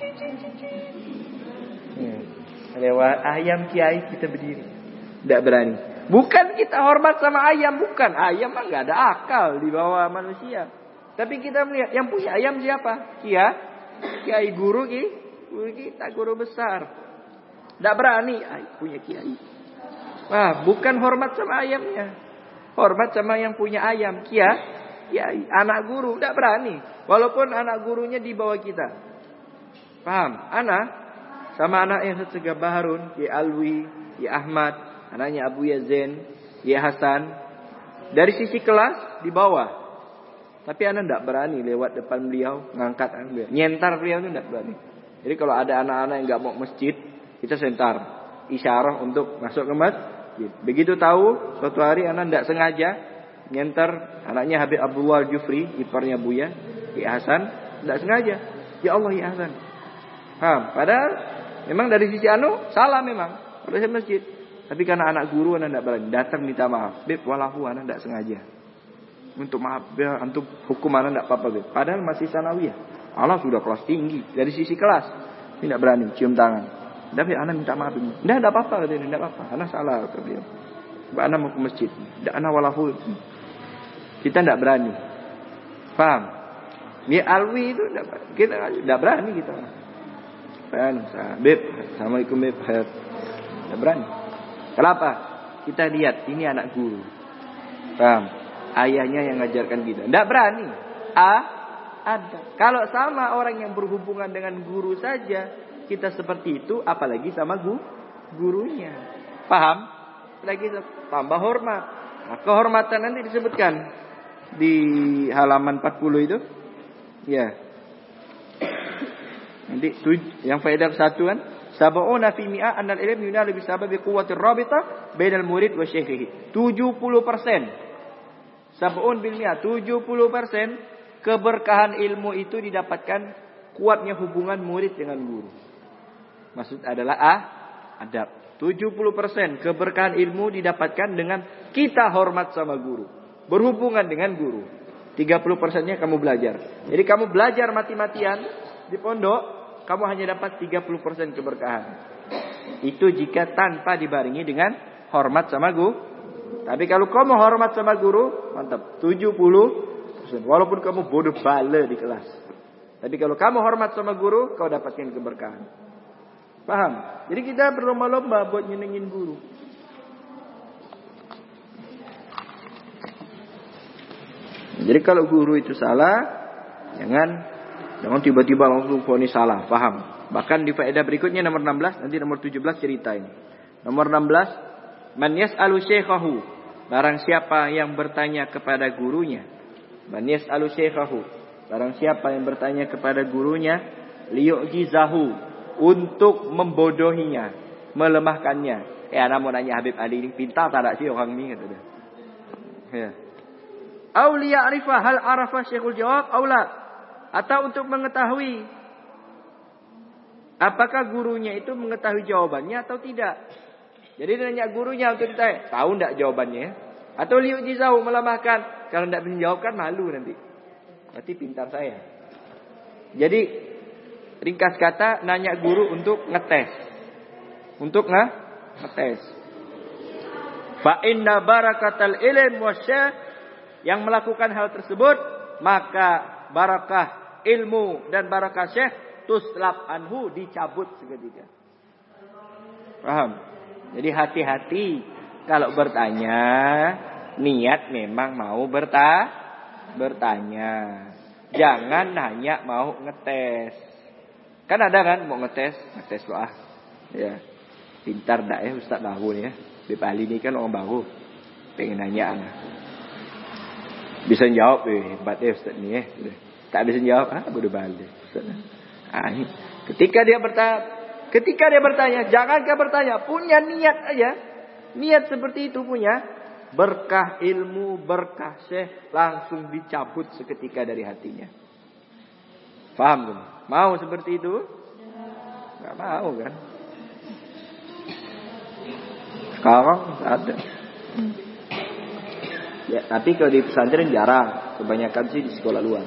Hmm. Lewat ayam kiai kita berdiri, tidak berani. Bukan kita hormat sama ayam, bukan. Ayam mah nggak ada akal di bawah manusia. Tapi kita melihat yang punya ayam siapa? Kiai, kiai guru ki, guru kita guru besar. Tidak berani, ay, punya kiai. Wah, bukan hormat sama ayamnya. Hormat sama yang punya ayam. Kiai, kiai, anak guru. Tidak berani. Walaupun anak gurunya di bawah kita. Paham? Anak sama anak yang sesegah Baharun. Ki Alwi, Ki Ahmad. Anaknya Abu Yazen, Ki Hasan. Dari sisi kelas di bawah. Tapi anak tidak berani lewat depan beliau. Ngangkat beliau. Nyentar beliau itu tidak berani. Jadi kalau ada anak-anak yang nggak mau masjid, kita sentar, isyarah untuk masuk ke masjid. Begitu tahu, suatu hari anak tidak sengaja nyentar anaknya Habib Abdullah Jufri, iparnya Buya, Ki Hasan, tidak sengaja. Ya Allah, ya Hasan. Paham? Padahal memang dari sisi anu salah memang, harusnya masjid. Tapi karena anak guru anak tidak berani, datang minta maaf. Beb, walahu anak tidak sengaja. Untuk maaf, ya, untuk hukum anak tidak apa-apa, Beb. Padahal masih sanawiyah. Allah sudah kelas tinggi dari sisi kelas, tidak berani cium tangan. Tapi anak minta maaf ini. Tidak ada apa-apa katanya, tidak apa-apa. Anak salah kata dia. Anak mau ke masjid. Tidak anak walahu. Kita tidak berani. Paham? Dia Alwi itu tidak, kita tidak berani kita. Paham? Beb, assalamualaikum beb. Tidak berani. Kenapa? Kita lihat ini anak guru. Paham? Ayahnya yang ngajarkan kita. Tidak berani. A ada. Kalau sama orang yang berhubungan dengan guru saja kita seperti itu, apalagi sama gu, gurunya. Paham? Lagi tambah hormat. Nah, kehormatan nanti disebutkan di halaman empat puluh itu. Ya. Nanti yang faedah satu kan, sab'una fi mi'a annal ilm yunalu bi sababi quwwatir rabita bainal murid wa syaikhihi. tujuh puluh persen. Sab'un bil mi'a, tujuh puluh persen keberkahan ilmu itu didapatkan kuatnya hubungan murid dengan guru. Maksud adalah ah, adab. tujuh puluh persen keberkahan ilmu didapatkan dengan kita hormat sama guru. Berhubungan dengan guru. tiga puluh persennya kamu belajar. Jadi kamu belajar mati-matian di pondok, kamu hanya dapat tiga puluh persen keberkahan. Itu jika tanpa dibarengi dengan hormat sama guru. Tapi kalau kamu hormat sama guru, mantap. tujuh puluh persen. Walaupun kamu bodoh bala di kelas. Tapi kalau kamu hormat sama guru, kau dapatkan keberkahan. Paham? Jadi kita berlomba-lomba buat nyenengin guru. Jadi kalau guru itu salah, Jangan jangan tiba-tiba langsung vonis salah, paham. Bahkan di faedah berikutnya nomor enam belas, nanti nomor tujuh belas cerita ini. Nomor enam belas, man yas'alu syekhahu, barang siapa yang bertanya kepada gurunya. Man yas'alu syekhahu, barang siapa yang bertanya kepada gurunya, liyu'jizahu, untuk membodohinya, melemahkannya. Eh, anak mau nanya Habib Ali ini pintar tak ada sih orang ini, kata dia. Ya. Au liya'rifa hal arafa syekhul jawab au la, atau untuk mengetahui apakah gurunya itu mengetahui jawabannya atau tidak. Jadi dia nanya gurunya untuk ditanya, tahu enggak jawabannya? Atau liyu'jizahu, melemahkan. Kalau enggak bisa jawab kan malu nanti. Berarti pintar saya. Jadi ringkas kata, nanya guru untuk ngetes. Untuk nge ngetes. Fa inna barakatal ilm wasyah, yang melakukan hal tersebut, maka barakah ilmu dan barakah syekh tuslab anhu, dicabut seketika. Paham? Jadi hati-hati kalau bertanya, niat memang mau berta bertanya. Jangan hanya mau ngetes. Kan ada kan mau ngetes, ngetes lo ah. Ya. Pintar dak ya Ustaz baru nih ya. Di Bali ini kan orang baru. Pengen nanya anak. Bisa jawab eh hebat ya Ustaz ni eh. Tak bisa jawab ah bodoh balik Ustaz. Ah, ketika dia bertanya, ketika dia bertanya, jangankah bertanya, punya niat aja. Niat seperti itu punya, berkah ilmu, berkah syekh langsung dicabut seketika dari hatinya. Paham kan? Mau seperti itu? Enggak mau kan? Sekarang ada. Ya, tapi kalau di pesantren jarang, kebanyakan sih di sekolah luar.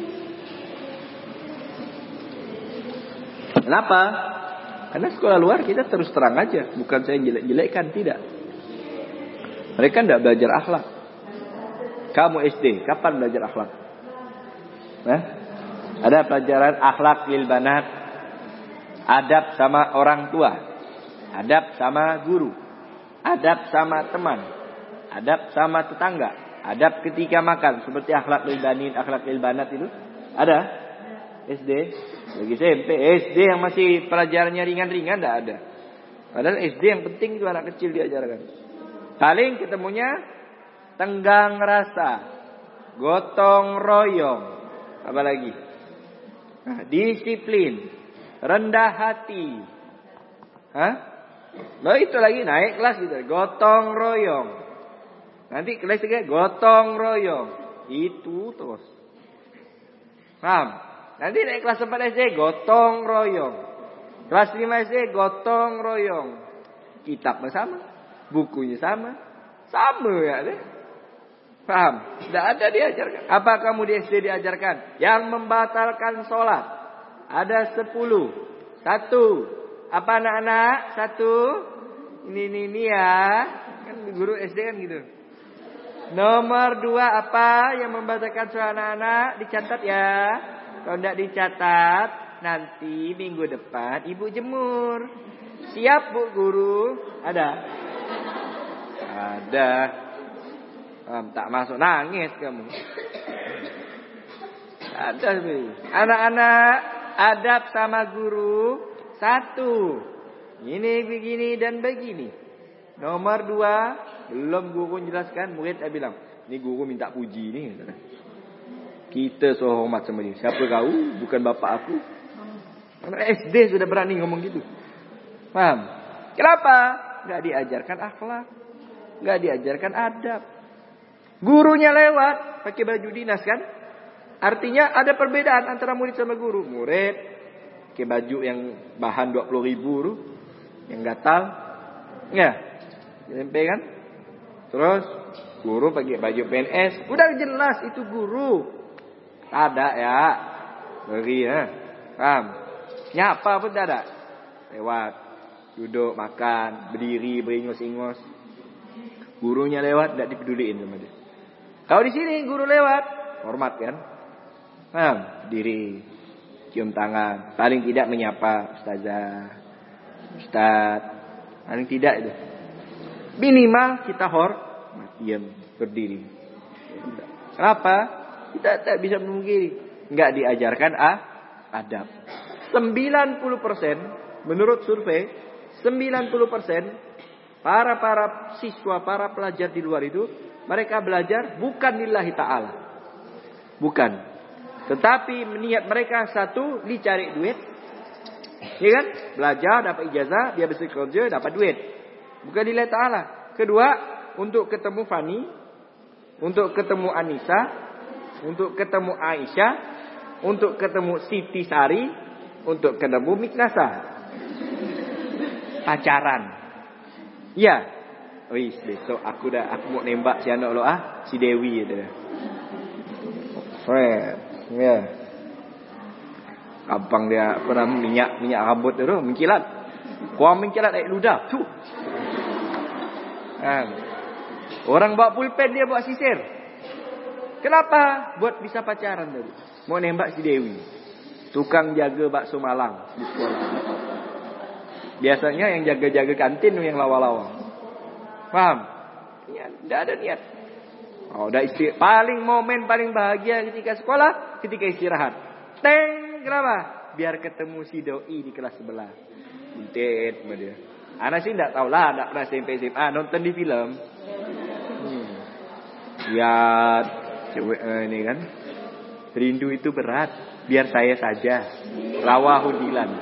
Kenapa? Karena sekolah luar kita terus terang aja, bukan saya jelek-jelekkan, tidak. Mereka tidak belajar akhlak. Kamu S D, kapan belajar akhlak? Nah, ada pelajaran akhlak lil banat, adab sama orang tua, adab sama guru, adab sama teman, adab sama tetangga, adab ketika makan, seperti akhlak lil banin, akhlak lil banat itu ada S D. Bagi S M P, S D yang masih pelajarannya ringan-ringan tidak ada. Padahal S D yang penting itu anak kecil diajarkan. Paling ketemunya tenggang rasa, gotong royong, apa lagi? Nah, disiplin, rendah hati. Hah? Nah itu lagi naik kelas gitu, gotong royong. Nanti kelas tiga gotong royong. Itu terus. Paham? Nanti naik kelas empat S D gotong royong. Kelas lima S D gotong royong. Kitabnya sama, bukunya sama. Sama ya deh. Paham? Tidak ada diajarkan. Apa kamu di S D diajarkan? Yang membatalkan sholat ada sepuluh. Satu. Apa anak-anak? Satu. Ini, ini, ini ya. Kan guru S D kan gitu. Nomor dua apa yang membatalkan sholat anak-anak? Dicatat ya. Kalau tidak dicatat, nanti minggu depan ibu jemur. Siap bu guru? Ada? Ada. Um, tak masuk nangis kamu. Ada sih. Anak-anak adab sama guru satu. Ini begini dan begini. Nomor dua, belum guru jelaskan, murid saya bilang, ini guru minta puji nih. Kita so hormat sama dia. Siapa kau? Bukan bapak aku. Anak S D sudah berani ngomong gitu. Paham? Kenapa? Gak diajarkan akhlak. Gak diajarkan adab. Gurunya lewat pakai baju dinas kan? Artinya ada perbedaan antara murid sama guru. Murid pakai baju yang bahan dua puluh ribu tuh, yang gatal. Ya. S M P kan? Terus guru pakai baju P N S. Udah jelas itu guru. Ada ya. Beri ya. Paham? Nyapa pun tak ada. Lewat. Duduk, makan, berdiri, beringos-ingos. Gurunya lewat, tidak dipeduliin sama dia. Kalau di sini guru lewat, hormat kan? Paham? Diri, cium tangan. Paling tidak menyapa ustazah, ustaz. Paling tidak itu. Minimal kita hormat, diam, berdiri. Kenapa? Kita tak bisa memungkiri. nggak diajarkan ah, adab. sembilan puluh persen menurut survei, sembilan puluh persen para para siswa, para pelajar di luar itu, mereka belajar bukan lillahi ta'ala. Bukan. Tetapi niat mereka satu, dicari duit. Ya kan? Belajar, dapat ijazah, dia bisa kerja, dapat duit. Bukan lillahi ta'ala. Kedua, untuk ketemu Fani, untuk ketemu Anissa, untuk ketemu Aisyah, untuk ketemu Siti Sari, untuk ketemu Miknasa. Pacaran. Ya. Wih, besok aku dah aku mau nembak si anak lo ah, si Dewi itu dah. Fred, ya. Abang dia pernah minyak minyak rambut tu mengkilat. Kau mengkilat air ludah. Tu. Kan. Orang bawa pulpen dia bawa sisir. Kenapa? Buat bisa pacaran tadi. Mau nembak si Dewi. Tukang jaga bakso Malang di sekolah. Biasanya yang jaga-jaga kantin yang lawa-lawa. Paham? Niat, tidak ada niat. Oh, udah istri paling momen paling bahagia ketika sekolah, ketika istirahat. Teng, kenapa? Biar ketemu si doi di kelas sebelah. Buntet sama dia. Anak sih tidak tahu lah, tidak pernah S M P S M A, nonton di film. Hmm. Lihat cewek eh, ini kan. Rindu itu berat, biar saya saja. Rawahudilan.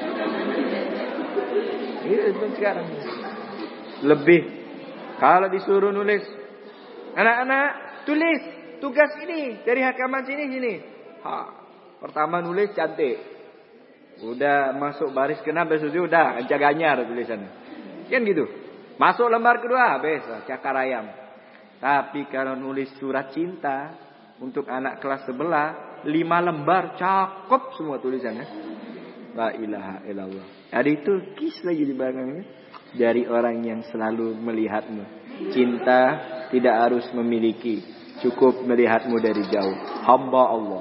Iya, itu sekarang. Lebih. Kalau disuruh nulis, anak-anak tulis tugas ini dari hakaman sini sini. Ha, pertama nulis cantik. Udah masuk baris kena besusu udah ancak ganyar tulisannya. Kan gitu. Masuk lembar kedua habis cakar ayam. Tapi kalau nulis surat cinta untuk anak kelas sebelah, lima lembar cakep semua tulisannya. La ilaha illallah. Ada itu kis lagi di belakangnya. Dari orang yang selalu melihatmu. Cinta tidak harus memiliki. Cukup melihatmu dari jauh. Hamba Allah.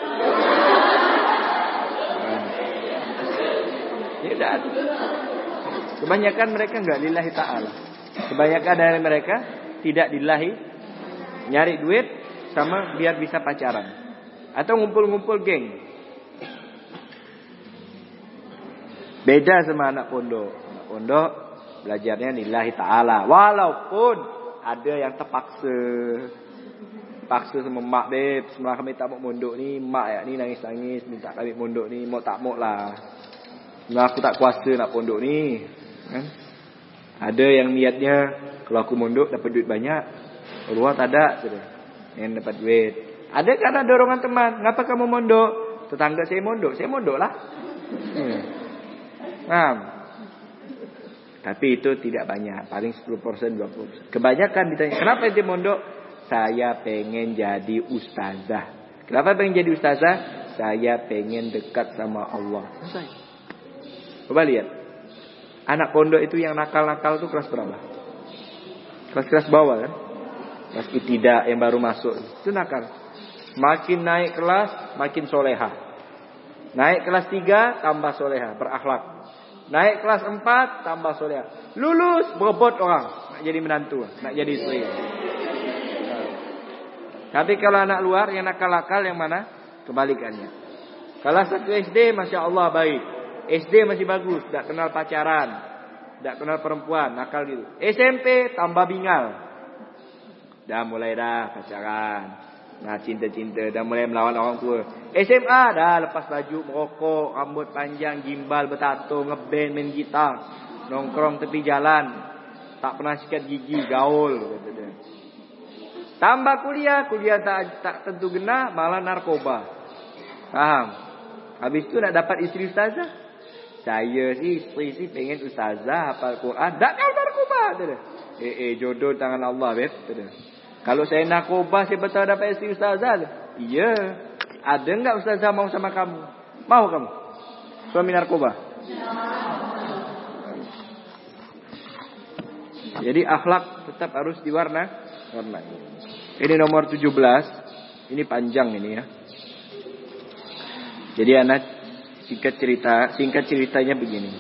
Tidak. Kebanyakan mereka enggak lillahi ta'ala. Kebanyakan dari mereka tidak lillahi. Nyari duit sama biar bisa pacaran. Atau ngumpul-ngumpul geng. Beda sama anak pondok. Anak pondok belajarnya lillahi ta'ala. Walaupun ada yang terpaksa. Paksa sama mak, beb, semalam kami tak mau mondok ni. Mak ya ni nangis-nangis minta kami mondok ni. Mau tak mau lah. Nah, aku tak kuasa nak pondok ni. Kan? Ada yang niatnya kalau aku mondok dapat duit banyak. Keluar tak ada. Yang dapat duit. Ada karena dorongan teman. Kenapa kamu mondok? Tetangga saya mondok. Saya mondok lah. Hmm. Nah. Tapi itu tidak banyak. Paling sepuluh persen, dua puluh persen. Kebanyakan ditanya, kenapa dia mondok? Saya pengen jadi ustazah. Kenapa pengen jadi ustazah? Saya pengen dekat sama Allah. Selesai. Coba lihat. Anak pondok itu yang nakal-nakal itu kelas berapa? Kelas-kelas bawah kan? Kelas ibtidah yang baru masuk. Itu nakal. Makin naik kelas, makin soleha. Naik kelas tiga, tambah soleha. Berakhlak. Naik kelas empat, tambah soleha. Lulus, berebut orang. Nak jadi menantu. Nak jadi istri. Tapi kalau anak luar yang nakal-nakal yang mana? Kebalikannya. Kelas satu S D, Masya Allah baik. S D masih bagus, tak kenal pacaran, tak kenal perempuan, nakal gitu. S M P tambah bingal. Dah mulai dah pacaran. Nah, cinta-cinta dah mulai melawan orang tua. S M A dah lepas baju, merokok, rambut panjang, gimbal, bertato, ngeband, main gitar, nongkrong tepi jalan, tak pernah sikat gigi, gaul kata dia. Tambah kuliah, kuliah tak tak tentu gena, malah narkoba. Paham? Habis itu nak dapat isteri ustazah. Saya sih isteri sih pengen ustazah hafal Quran. Tak kau narkoba. Eh eh jodoh tangan Allah bet. Kalau saya narkoba saya betul dapat isteri ustazah. Iya. Ada enggak ustazah mau sama kamu? Mau kamu? Suami narkoba. Jadi akhlak tetap harus diwarna warnai. Ini nomor tujuh belas. Ini panjang ini ya. Jadi anak singkat cerita, singkat ceritanya begini.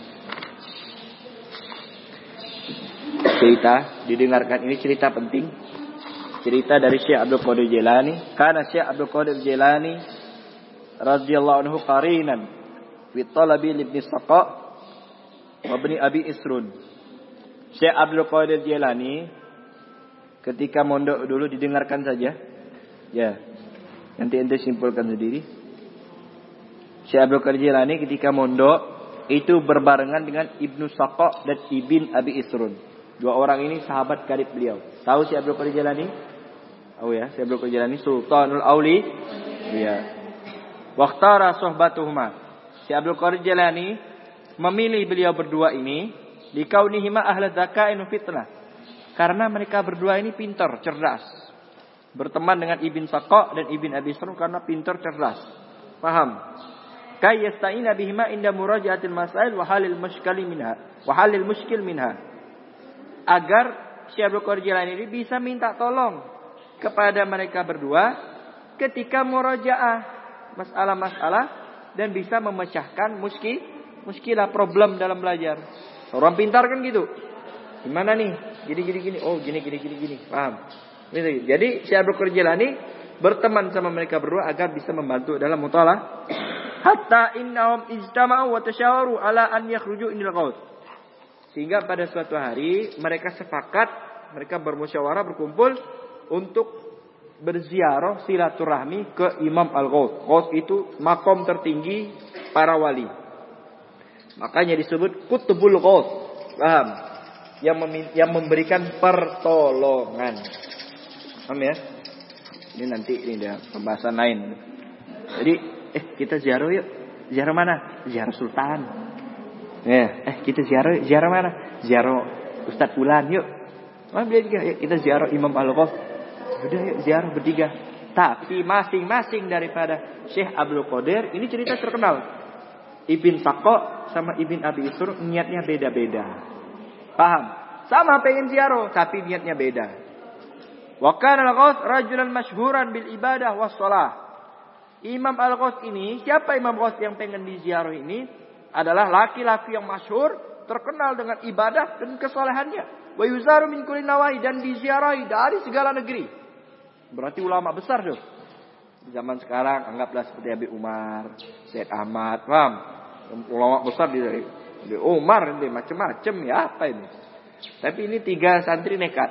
Cerita, didengarkan ini cerita penting. Cerita dari Syekh Abdul Qadir Jailani. Karena Syekh Abdul Qadir Jailani radhiyallahu anhu qarinan fi talabi ibn Saqa wa ibn Abi Isrun. Syekh Abdul Qadir Jilani ketika mondok dulu, didengarkan saja. Ya. Nanti ente simpulkan sendiri. Syekh Abdul Qadir Jilani ketika mondok itu berbarengan dengan Ibnu Saqa dan Ibn Abi Isrun. Dua orang ini sahabat karib beliau. Tahu Syekh Abdul Qadir Jilani? Oh ya, Syekh Abdul Qadir Jilani Sultanul Auli. Iya. Waqtara suhbatuhuma. Syekh Abdul Qadir Jilani memilih beliau berdua ini likaunihima ahla dzaka'in fitnah. Karena mereka berdua ini pintar, cerdas. Berteman dengan Ibn Saqa dan Ibn Abi Isrun karena pintar, cerdas. Paham? Kay yasta'ina bihima inda muraja'atil masail wa halil mushkil minha. Wa halil mushkil minha. Agar Syekh Abdul Qadir Jilani ini bisa minta tolong kepada mereka berdua ketika murajaah masalah-masalah dan bisa memecahkan muskil, muskilah problem dalam belajar. Orang pintar kan gitu. Gimana nih? Gini gini gini. Oh, gini gini gini gini. Paham? Gitu. Jadi Syekh Abdul Qadir Jilani berteman sama mereka berdua agar bisa membantu dalam muthalah. Hatta innahum ijtama'u wa tasyawaru ala an yakhruju indal qaut. Sehingga pada suatu hari mereka sepakat, mereka bermusyawarah, berkumpul untuk berziarah silaturahmi ke Imam Al-Ghaus. Ghaus itu makom tertinggi para wali. Makanya disebut Qutbul Ghaus. Paham? Yang, mem- yang memberikan pertolongan. Paham ya? Ini nanti ini ada pembahasan lain. Jadi, eh kita ziarah yuk. Ziarah mana? Ziarah Sultan. Ya, eh kita ziarah, ziarah mana? Ziarah Ustaz Fulan yuk. Mana beliau juga, yuk kita ziarah Imam Al-Ghaus. Udah yuk ziarah bertiga. Tapi masing-masing daripada Syekh Abdul Qadir, ini cerita terkenal. Ibn Saqa sama Ibn Abi Isrun niatnya beda-beda. Paham? Sama pengen ziarah, tapi niatnya beda. Wa kana Al-Ghaus rajulan masyhuran bil ibadah was shalah. Imam Al-Ghaus ini, siapa Imam Al-Ghaus yang pengen diziarah ini? Adalah laki-laki yang masyhur, terkenal dengan ibadah dan kesalehannya. Wa yuzaru min kulli nawahi, dan diziarahi dari segala negeri. Berarti ulama besar tuh. Zaman sekarang anggaplah seperti Abi Umar, Syed Ahmad, paham? Ulama besar di Abi Umar ini macam-macam ya, apa ini? Tapi ini tiga santri nekat.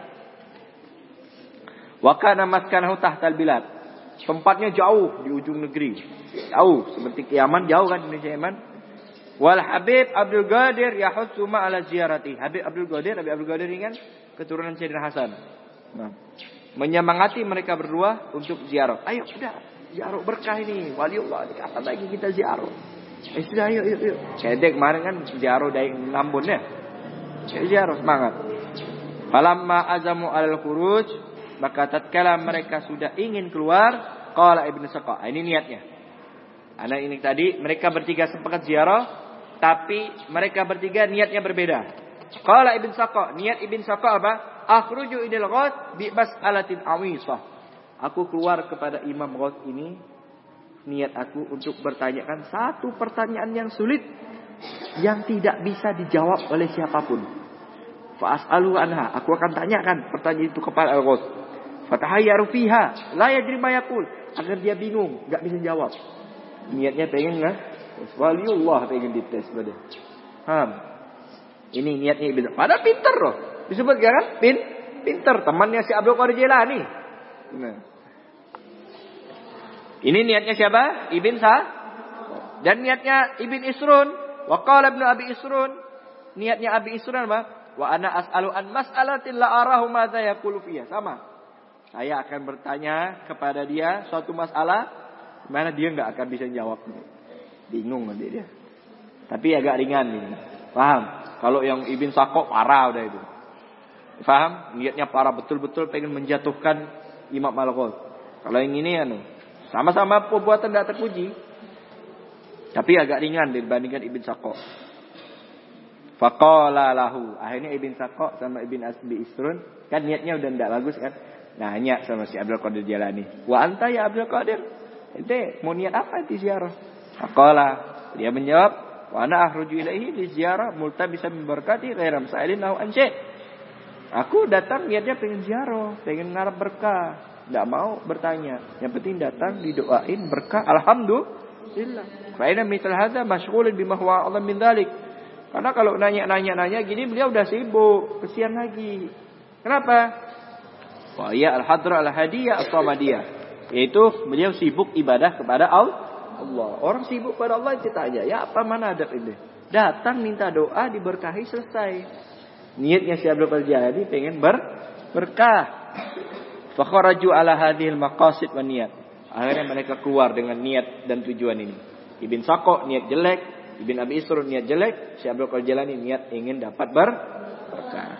Wa kana maskanahu tahtal bilad. Tempatnya jauh di ujung negeri. Jauh seperti Yaman, jauh kan Indonesia Yaman. Wal Habib Abdul Qadir yahussu ma'ala ziyarati. Habib Abdul Qadir, Habib Abdul Qadir ini kan keturunan Sayyidina Hasan. Nah, menyemangati mereka berdua untuk ziarah. Ayo sudah, ziarah berkah ini. Waliullah, kapan lagi kita ziarah? Eh sudah, ayo yuk yuk. Kayak kemarin kan ziarah dari Lambon ya. Kayak ziarah semangat. Falamma azamu alal khuruj, maka tatkala mereka sudah ingin keluar, qala Ibnu Saqa. Ini niatnya. Anak ini tadi mereka bertiga sepakat ziarah, tapi mereka bertiga niatnya berbeda. Qala Ibn Saqa, niat Ibn Saqa apa? Akhruju idil Ghaus bi mas'alatin awisah. Aku keluar kepada Imam Ghaus ini, niat aku untuk bertanyakan satu pertanyaan yang sulit yang tidak bisa dijawab oleh siapapun. Fa as'alu anha, aku akan tanyakan pertanyaan itu kepada Al-Ghaus. Fatahayyaru fiha, la yadri ma yaqul, agar dia bingung, enggak bisa jawab. Niatnya pengen enggak? Waliullah pengen dites pada. Paham? Ini niatnya Ibn. Padahal pintar loh. Disebut kan? Pin, pintar. Temannya si Abdul Qadir Jilani. Nah. Ini niatnya siapa? Ibn Sa. Dan niatnya Ibn Isrun. Wa qala Ibn Abi Isrun. Niatnya Abi Isrun apa? Wa ana as'alu an mas'alatin la arahu madza yaqulu fiha. Sama. Saya akan bertanya kepada dia suatu masalah mana dia enggak akan bisa jawab. Bingung nanti dia. Tapi agak ringan ini. Paham? Kalau yang Ibn Saqa parah udah itu. Paham? Niatnya parah betul-betul pengen menjatuhkan Imam Al-Ghaus. Kalau yang ini anu, sama-sama perbuatan tidak terpuji. Tapi agak ringan dibandingkan Ibn Saqa. Faqala lahu. Akhirnya Ibn Saqa sama Ibn Abi Isrun kan niatnya udah tidak bagus kan? Nanya sama si Abdul Qadir Jilani. Wa anta ya Abdul Qadir? Ente mau niat apa di ziarah? Faqala, dia menjawab, wa ana akhruju ilaihi li ziarah multabisan min barakati ghairam sa'ilin lahu an syai'. Aku datang niatnya pengen ziarah, pengen ngarep berkah, enggak mau bertanya. Yang penting datang didoain berkah, alhamdulillah. Sila. Fa inna mithal hadza mashghulun bima huwa a'zam min dzalik. Karena kalau nanya-nanya-nanya gini beliau udah sibuk, kesian lagi. Kenapa? Wa ya al-hadra al-hadiyah as-samadiyah. Yaitu beliau sibuk ibadah kepada Allah. Orang sibuk pada Allah kita aja. Ya apa mana adab ini? Datang minta doa diberkahi selesai. Niatnya Syekh Abdul Qadir Jalani pengen ber berkah. Fa kharaju ala hadhil maqasid wa niyat. Akhirnya mereka keluar dengan niat dan tujuan ini. Ibn Saqo niat jelek, Ibn Abi Isrun niat jelek, Syekh Abdul Qadir Jalani niat ingin dapat berkah.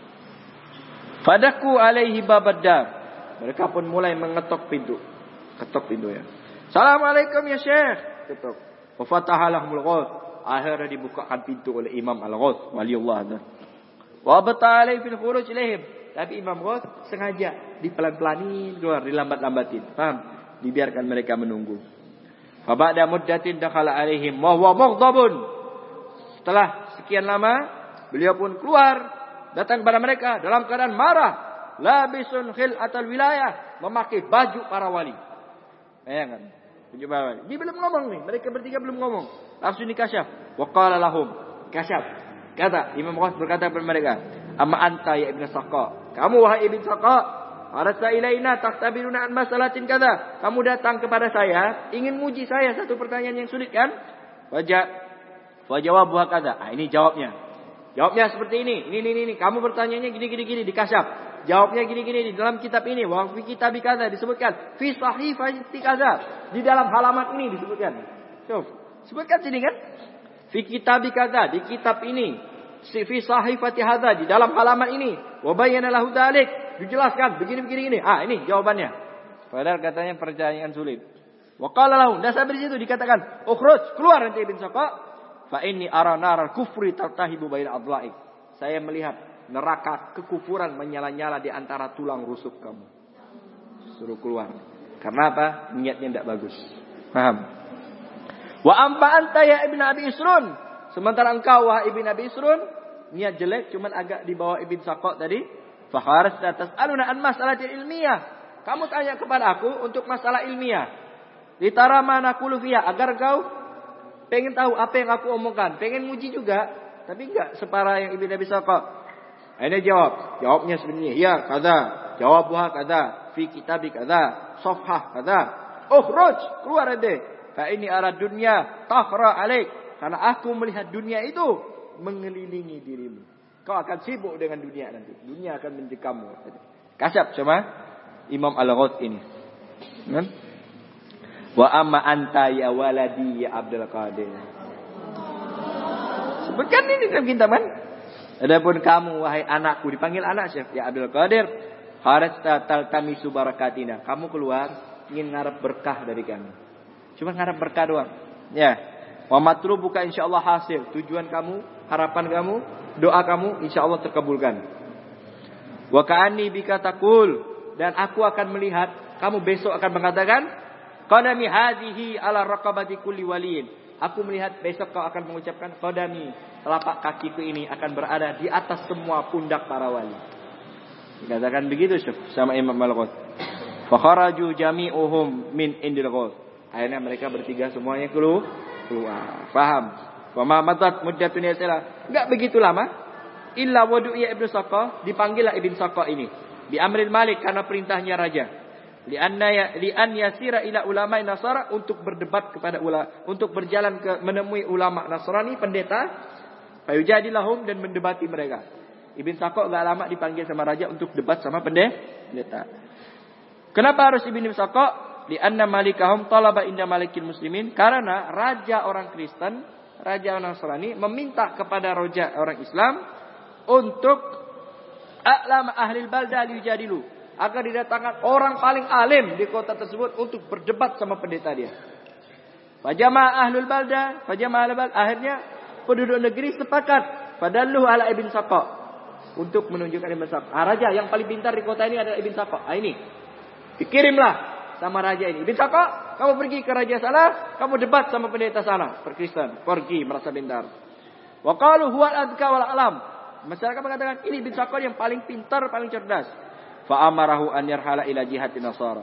Fadaku alaihi babad-dar. Mereka pun mulai mengetok pintu. Ketok pintu ya. Assalamualaikum ya Syekh. Ketok. Wa fataha lahumul ghaus. Akhirnya dibukakan pintu oleh Imam Al-Ghaus waliullah adzza. Wa bata alaihi fil khuruj ilaihim. Tapi Imam Ghaus sengaja dipelan-pelanin keluar, dilambat-lambatin. Paham? Dibiarkan mereka menunggu. Fa ba'da muddatin dakhala alaihim wa huwa maghdabun. Setelah sekian lama, beliau pun keluar datang kepada mereka dalam keadaan marah. Labisun khil'atal wilayah, memakai baju para wali. Bayangkan, baju para wali. Dia belum ngomong nih, mereka bertiga belum ngomong. Langsung dikasyaf. Wa qala lahum, kasyaf. Kata Imam Ghaus berkata kepada mereka, "Amma anta ya Ibnu Saqqa." Kamu wahai Ibnu Saqqa, arsa ilaina taktabiruna an masalatin kadza. Kamu datang kepada saya ingin muji saya satu pertanyaan yang sulit kan? Wajah Wajawab kadza. Ah ini jawabnya. Jawabnya seperti ini. Ini ini ini. Kamu bertanyanya gini gini gini dikasyaf. Jawabnya gini gini di dalam kitab ini. Wa fi kitab kadza disebutkan. Fi sahifati kadza. Di dalam halaman ini disebutkan. Coba. Sebutkan sini kan? Fi kitab kadza, di kitab ini. Fi sahifati hadza, di dalam halaman ini. Wa bayyana lahu dzalik. Dijelaskan begini-begini ini. Ah, ini jawabannya. Padahal katanya pertanyaan sulit. Wa qala lahu, dah sampai di situ dikatakan, "Ukhruj, keluar nanti Ibn Saqqa. Fa inni ara naral kufri tartahibu baina adla'ik." Saya melihat neraka kekufuran menyala-nyala di antara tulang rusuk kamu. Suruh keluar. Karena apa? Niatnya tidak bagus. Paham? Wa amma anta ya Ibn Abi Isrun. Sementara engkau wahai Ibn Abi Isrun, niat jelek cuman agak di bawah Ibn Saqqa tadi. Fa kharasta tas'aluna an mas'alatil ilmiyah. Kamu tanya kepada aku untuk masalah ilmiah. Litara mana qulu fiha, agar kau pengen tahu apa yang aku omongkan, pengen muji juga, tapi enggak separah yang Ibn Abi Saqqa. Ini jawab, jawabnya sebenarnya ya kaza, jawabnya kaza, fi kitabi kaza, safhah kaza. Ukhruj, keluar ade. Fa ini arad dunya tahra alaik, karena aku melihat dunia itu mengelilingi dirimu. Kau akan sibuk dengan dunia nanti. Dunia akan mencikamu. Kasyaf sama Imam Al-Ghaus ini. Kan? Wa amma anta ya waladi ya Abdul Qadir. Sebutkan ini dalam kitab kan? Adapun kamu wahai anakku, dipanggil anak Syekh ya Abdul Qadir, kharajta taltamisu barakatina. Kamu keluar ingin ngarep berkah dari kami. Cuma ngarep berkah doang. Ya. Wa matlubuka insyaallah hasil. Tujuan kamu, harapan kamu, doa kamu insyaallah terkabulkan. Wa ka'anni bika taqul, dan aku akan melihat kamu besok akan mengatakan qadami hadhihi ala raqabati kulli waliyin. Aku melihat besok kau akan mengucapkan qadami, telapak kakiku ini akan berada di atas semua pundak para wali. Dikatakan begitu sama Imam Al-Ghaus. Fa kharaju jami'uhum min indil Ghaus. Akhirnya mereka bertiga semuanya keluar. keluar. Paham? Wa ma madat muddatun yasira. Enggak begitu lama. Illa wadu'iya Ibnu Saqqa, dipanggillah Ibn Saqqa ini. Bi amril Malik, karena perintahnya raja. Li anna ya li an yasira ila ulama Nasara, untuk berdebat kepada ulama, untuk berjalan ke menemui ulama Nasrani, pendeta, fayujadilahum, dan mendebati mereka. Ibn Saqqa enggak lama dipanggil sama raja untuk debat sama pendeta. Kenapa harus Ibn Saqqa? Li anna malikahum talaba inda malikil muslimin, karena raja orang Kristen, raja Nasrani meminta kepada raja orang Islam untuk a'lama ahlil balda liyujadilu, agar didatangkan orang paling alim di kota tersebut untuk berdebat sama pendeta dia. Fajama ahlul balda, fajama ahlul balda, akhirnya penduduk negeri sepakat fadallu ala Ibn Saqqa, untuk menunjukkan Ibn Saqqa. Ah, raja yang paling pintar di kota ini adalah Ibn Saqqa. Ah, ini dikirimlah sama raja ini. Ibn Saqqa, kamu pergi ke raja sana, kamu debat sama pendeta sana, Kristen, pergi merasa pintar. Wa qalu huwa al-adka wal alam. Masyarakat mengatakan ini Ibn Saqqa yang paling pintar, paling cerdas. Fa amarahu an yarhala ila jihati Nasara.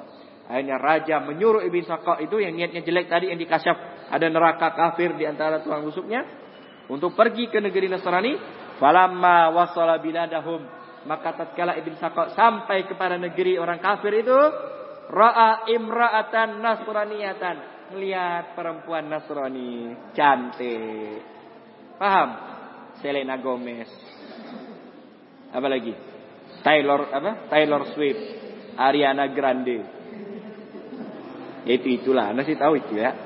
Akhirnya raja menyuruh Ibn Sakok itu yang niatnya jelek tadi, yang dikasyaf ada neraka kafir di antara tulang rusuknya, untuk pergi ke negeri Nasrani. Falamma wasala biladahum, maka tatkala Ibn Sakok sampai kepada negeri orang kafir itu, ra'a imra'atan nasraniyatan, melihat perempuan Nasrani cantik. Paham? Selena Gomez. Apa lagi? Taylor apa? Taylor Swift, Ariana Grande. Itu itulah, Anda sih tahu itu ya.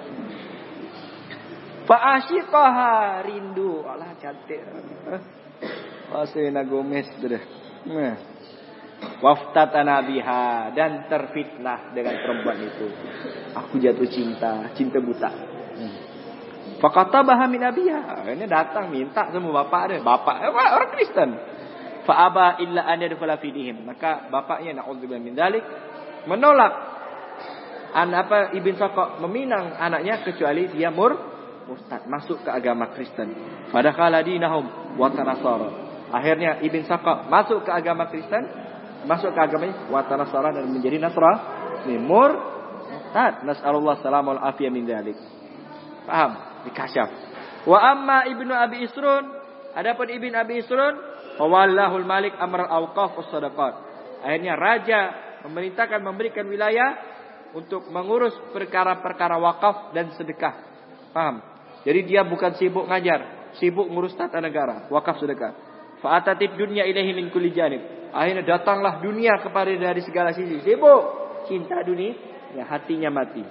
Fa'asyiqaha, rindu, Allah cantik. Oh, Selena Gomez sudah. Nah. Waftatana biha, dan terfitnah dengan perempuan itu. Aku jatuh cinta, cinta buta. Hmm. Faqatabaha min abiha. Ini datang minta sama bapak dia. Bapak orang Kristen. Fa'aba illa an yadkhula fi dinihim. Maka bapaknya na'udzubillah min dzalik menolak an apa Ibn Sakok meminang anaknya kecuali dia mur murtad, masuk ke agama Kristen. Padakhala dinahum wa tanasara. Akhirnya Ibn Sakok masuk ke agama Kristen, masuk ke agamanya wa tanasara dan menjadi Nasrani, murtad. Nasallallahu salamul afiyah min dzalik. Paham? Dikasyaf. Wa amma Ibnu Abi Isrun, adapun Ibn Abi Isrun, fawallahul malik amral awqaf was sadaqat. Akhirnya raja memerintahkan memberikan wilayah untuk mengurus perkara-perkara wakaf dan sedekah. Paham? Jadi dia bukan sibuk ngajar, sibuk ngurus tata negara, wakaf sedekah. Fa'atatid dunya ilaihi min kulli janib. Akhirnya datanglah dunia kepada dari segala sisi. Sibuk cinta dunia, ya hatinya mati.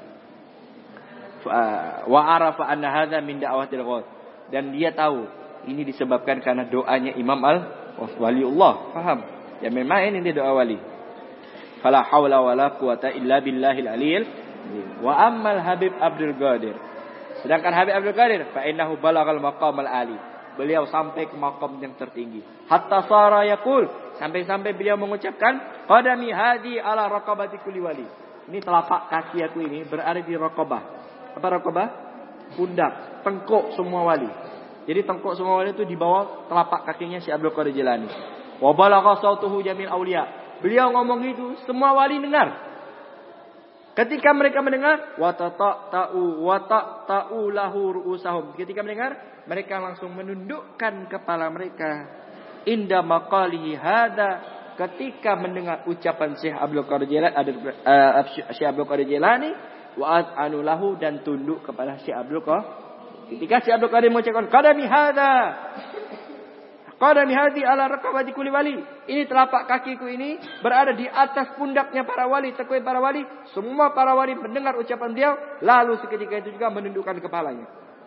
Wa arafa anna hadza min da'watil ghaus. Dan dia tahu ini disebabkan karena doanya Imam Al-Waliullah. Paham? Ya memang ini dia doa wali. Fala haula wala quwata illa billahil aliyil. Wa ammal Habib Abdul Qadir. Sedangkan Habib Abdul Qadir fa innahu balagal maqamal ali. Beliau sampai ke maqam yang tertinggi. Hatta sara yaqul, sampai-sampai beliau mengucapkan qadami hadi ala raqabati kulli wali. Ini telapak kaki aku ini berada di raqabah. Apa raqabah? Pundak, tengkuk semua wali. Jadi tengkuk semua wali itu di bawah telapak kakinya si Abdul Qadir Jilani. Wa balagha sautuhu jamil auliya. Beliau ngomong itu, semua wali dengar. Ketika mereka mendengar, wa ta'ta'u wa ta'ta'u lahu ru'usahum. Ketika mendengar, mereka langsung menundukkan kepala mereka. Inda maqalihi hada, ketika mendengar ucapan Syekh Abdul Qadir Jilani, uh, Syekh Abdul Qadir Jilani, wa az'anu lahu, dan tunduk kepada Syekh Abdul Qadir. Ketika Syekh Abdul Qadir mengucapkan qadami hada, qadami hadi ala raqabati kulli wali. Ini telapak kakiku ini berada di atas pundaknya para wali, tekuk para wali. Semua para wali mendengar ucapan beliau, lalu seketika itu juga menundukkan kepalanya.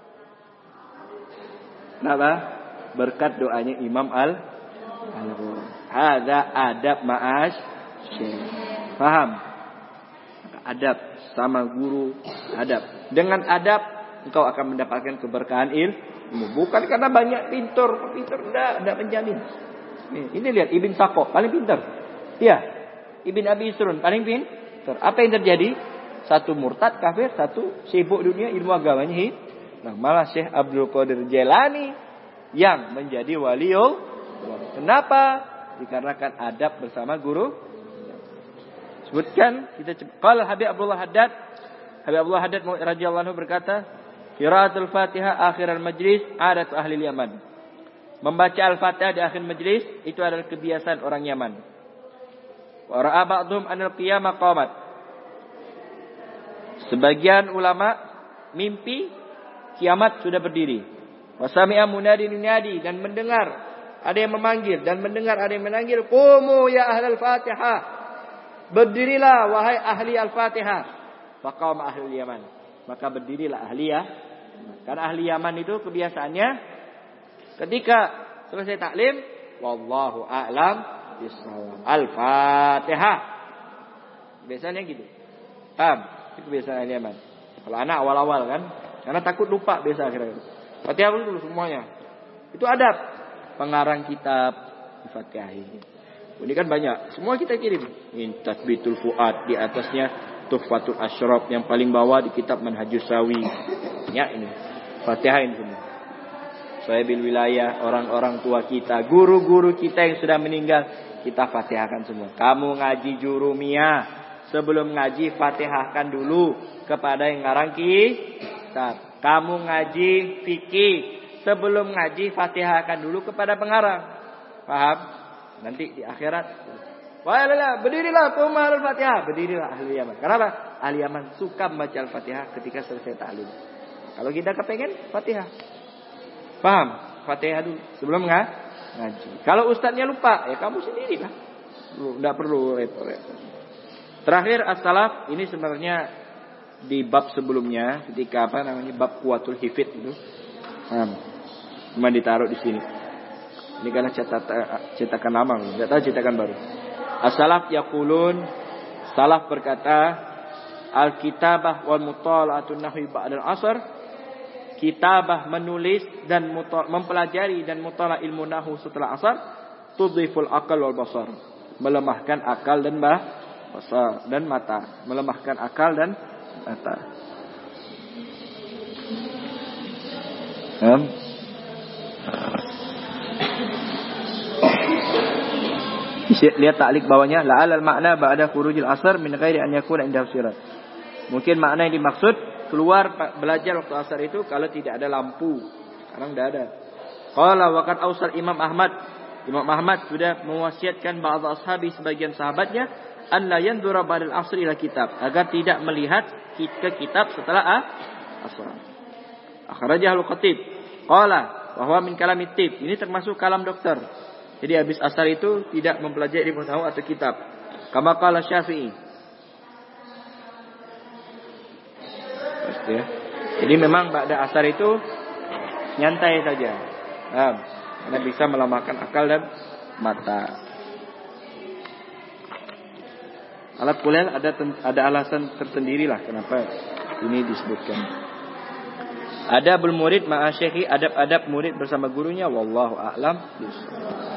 Kenapa? Berkat doanya Imam Al Hadza adab ma'ash syekh. Paham? Adab sama guru, adab. Dengan adab engkau akan mendapatkan keberkahan ilmu. Bukan karena banyak pintar, pintar enggak, enggak menjamin. Nih, ini lihat Ibn Sakok paling pintar. Iya. Ibn Abi Isrun paling pintar. Apa yang terjadi? Satu murtad kafir, satu sibuk dunia ilmu agamanya. Nah, malah Syekh Abdul Qadir Jilani yang menjadi waliul. Kenapa? Dikarenakan adab bersama guru. Sebutkan kita qala Habib Abdullah Haddad. Habib Abdullah Haddad radhiyallahu anhu berkata, qiraatul Fatihah akhir al-majlis adat ahli Yaman. Membaca Al-Fatihah di akhir majlis itu adalah kebiasaan orang Yaman. Wa ra'a ba'dhum anal qiyamah qamat. Sebagian ulama mimpi kiamat sudah berdiri. Wa sami'a munadin yunadi, dan mendengar ada yang memanggil, dan mendengar ada yang menanggil, qumu ya ahlal Fatihah. Berdirilah wahai ahli Al-Fatihah. Faqama ahli Yaman. Maka berdirilah ahli ya. Karena ahli Yaman itu kebiasaannya ketika selesai taklim, wallahu a'lam bishawab. Al-Fatihah. Biasanya gitu. Paham? Itu kebiasaan ahli Yaman. Kalau anak awal-awal kan, karena takut lupa biasa akhirnya. Fatihah dulu semuanya. Itu adab pengarang kitab Fatihah ini. Ini kan banyak. Semua kita kirim. In Tasbitul Fuad, di atasnya Tuhfatul Asyraf, yang paling bawah di kitab Manhajus Sawi. Ya ini. Fatihah ini semua. Sahibil wilayah, orang-orang tua kita, guru-guru kita yang sudah meninggal, kita fatihahkan semua. Kamu ngaji Jurumiyah, Sebelum ngaji Fatihahkan dulu kepada yang ngarang kitab. Kamu ngaji fikih, sebelum ngaji Fatihahkan dulu kepada pengarang. Paham? Nanti di akhirat, wah, berdirilah pemahaman Al-Fatihah, berdirilah ahli Yaman. Kenapa? Ahli Yaman suka membaca Al-Fatihah ketika selesai ta'lim. Kalau kita kepengen Fatihah, paham? Fatihah dulu sebelum ngaji. Kalau ustadznya lupa, ya kamu sendiri lah. Tidak perlu repot-repot. Terakhir as-salaf ini sebenarnya di bab sebelumnya ketika apa namanya bab kuwatul hifid itu. Paham? Cuma ditaruh di sini. Ini karena cetakan cetakan lama, enggak tahu cetakan baru. As-salaf yaqulun, salaf berkata, al-kitabah wal mutala'atun nahwi ba'dal asr. Kitabah menulis dan mempelajari dan mutala ilmu nahwu setelah asar, tudhiful akal wal basar, melemahkan akal dan bah, basar dan mata, melemahkan akal dan mata. Hmm. Lihat ta'liq bawahnya, la'al al-ma'na ba'da khurujil asar min ghairi an yakuna indahu sirat. Mungkin makna yang dimaksud keluar belajar waktu asar itu kalau tidak ada lampu. Sekarang tidak ada. Qala waqad awsal Imam Ahmad. Imam Ahmad sudah mewasiatkan ba'dha ashabi sebagian sahabatnya an la yanzura ba'dal asr ila kitab, agar tidak melihat ke kitab setelah asar. Akhrajahul Khatib. Qala wa huwa min kalamit tib. Ini termasuk kalam dokter. Jadi habis asar itu tidak mempelajari ilmu nahwu atau kitab. Kama qala Syafi'i. Ya. Jadi memang ba'da asar itu nyantai saja. Nah, karena bisa melemahkan akal dan mata. Alat kuliah ada ada alasan tersendiri lah kenapa ini disebutkan. Adabul murid ma'a syekhi, adab-adab murid bersama gurunya, wallahu a'lam.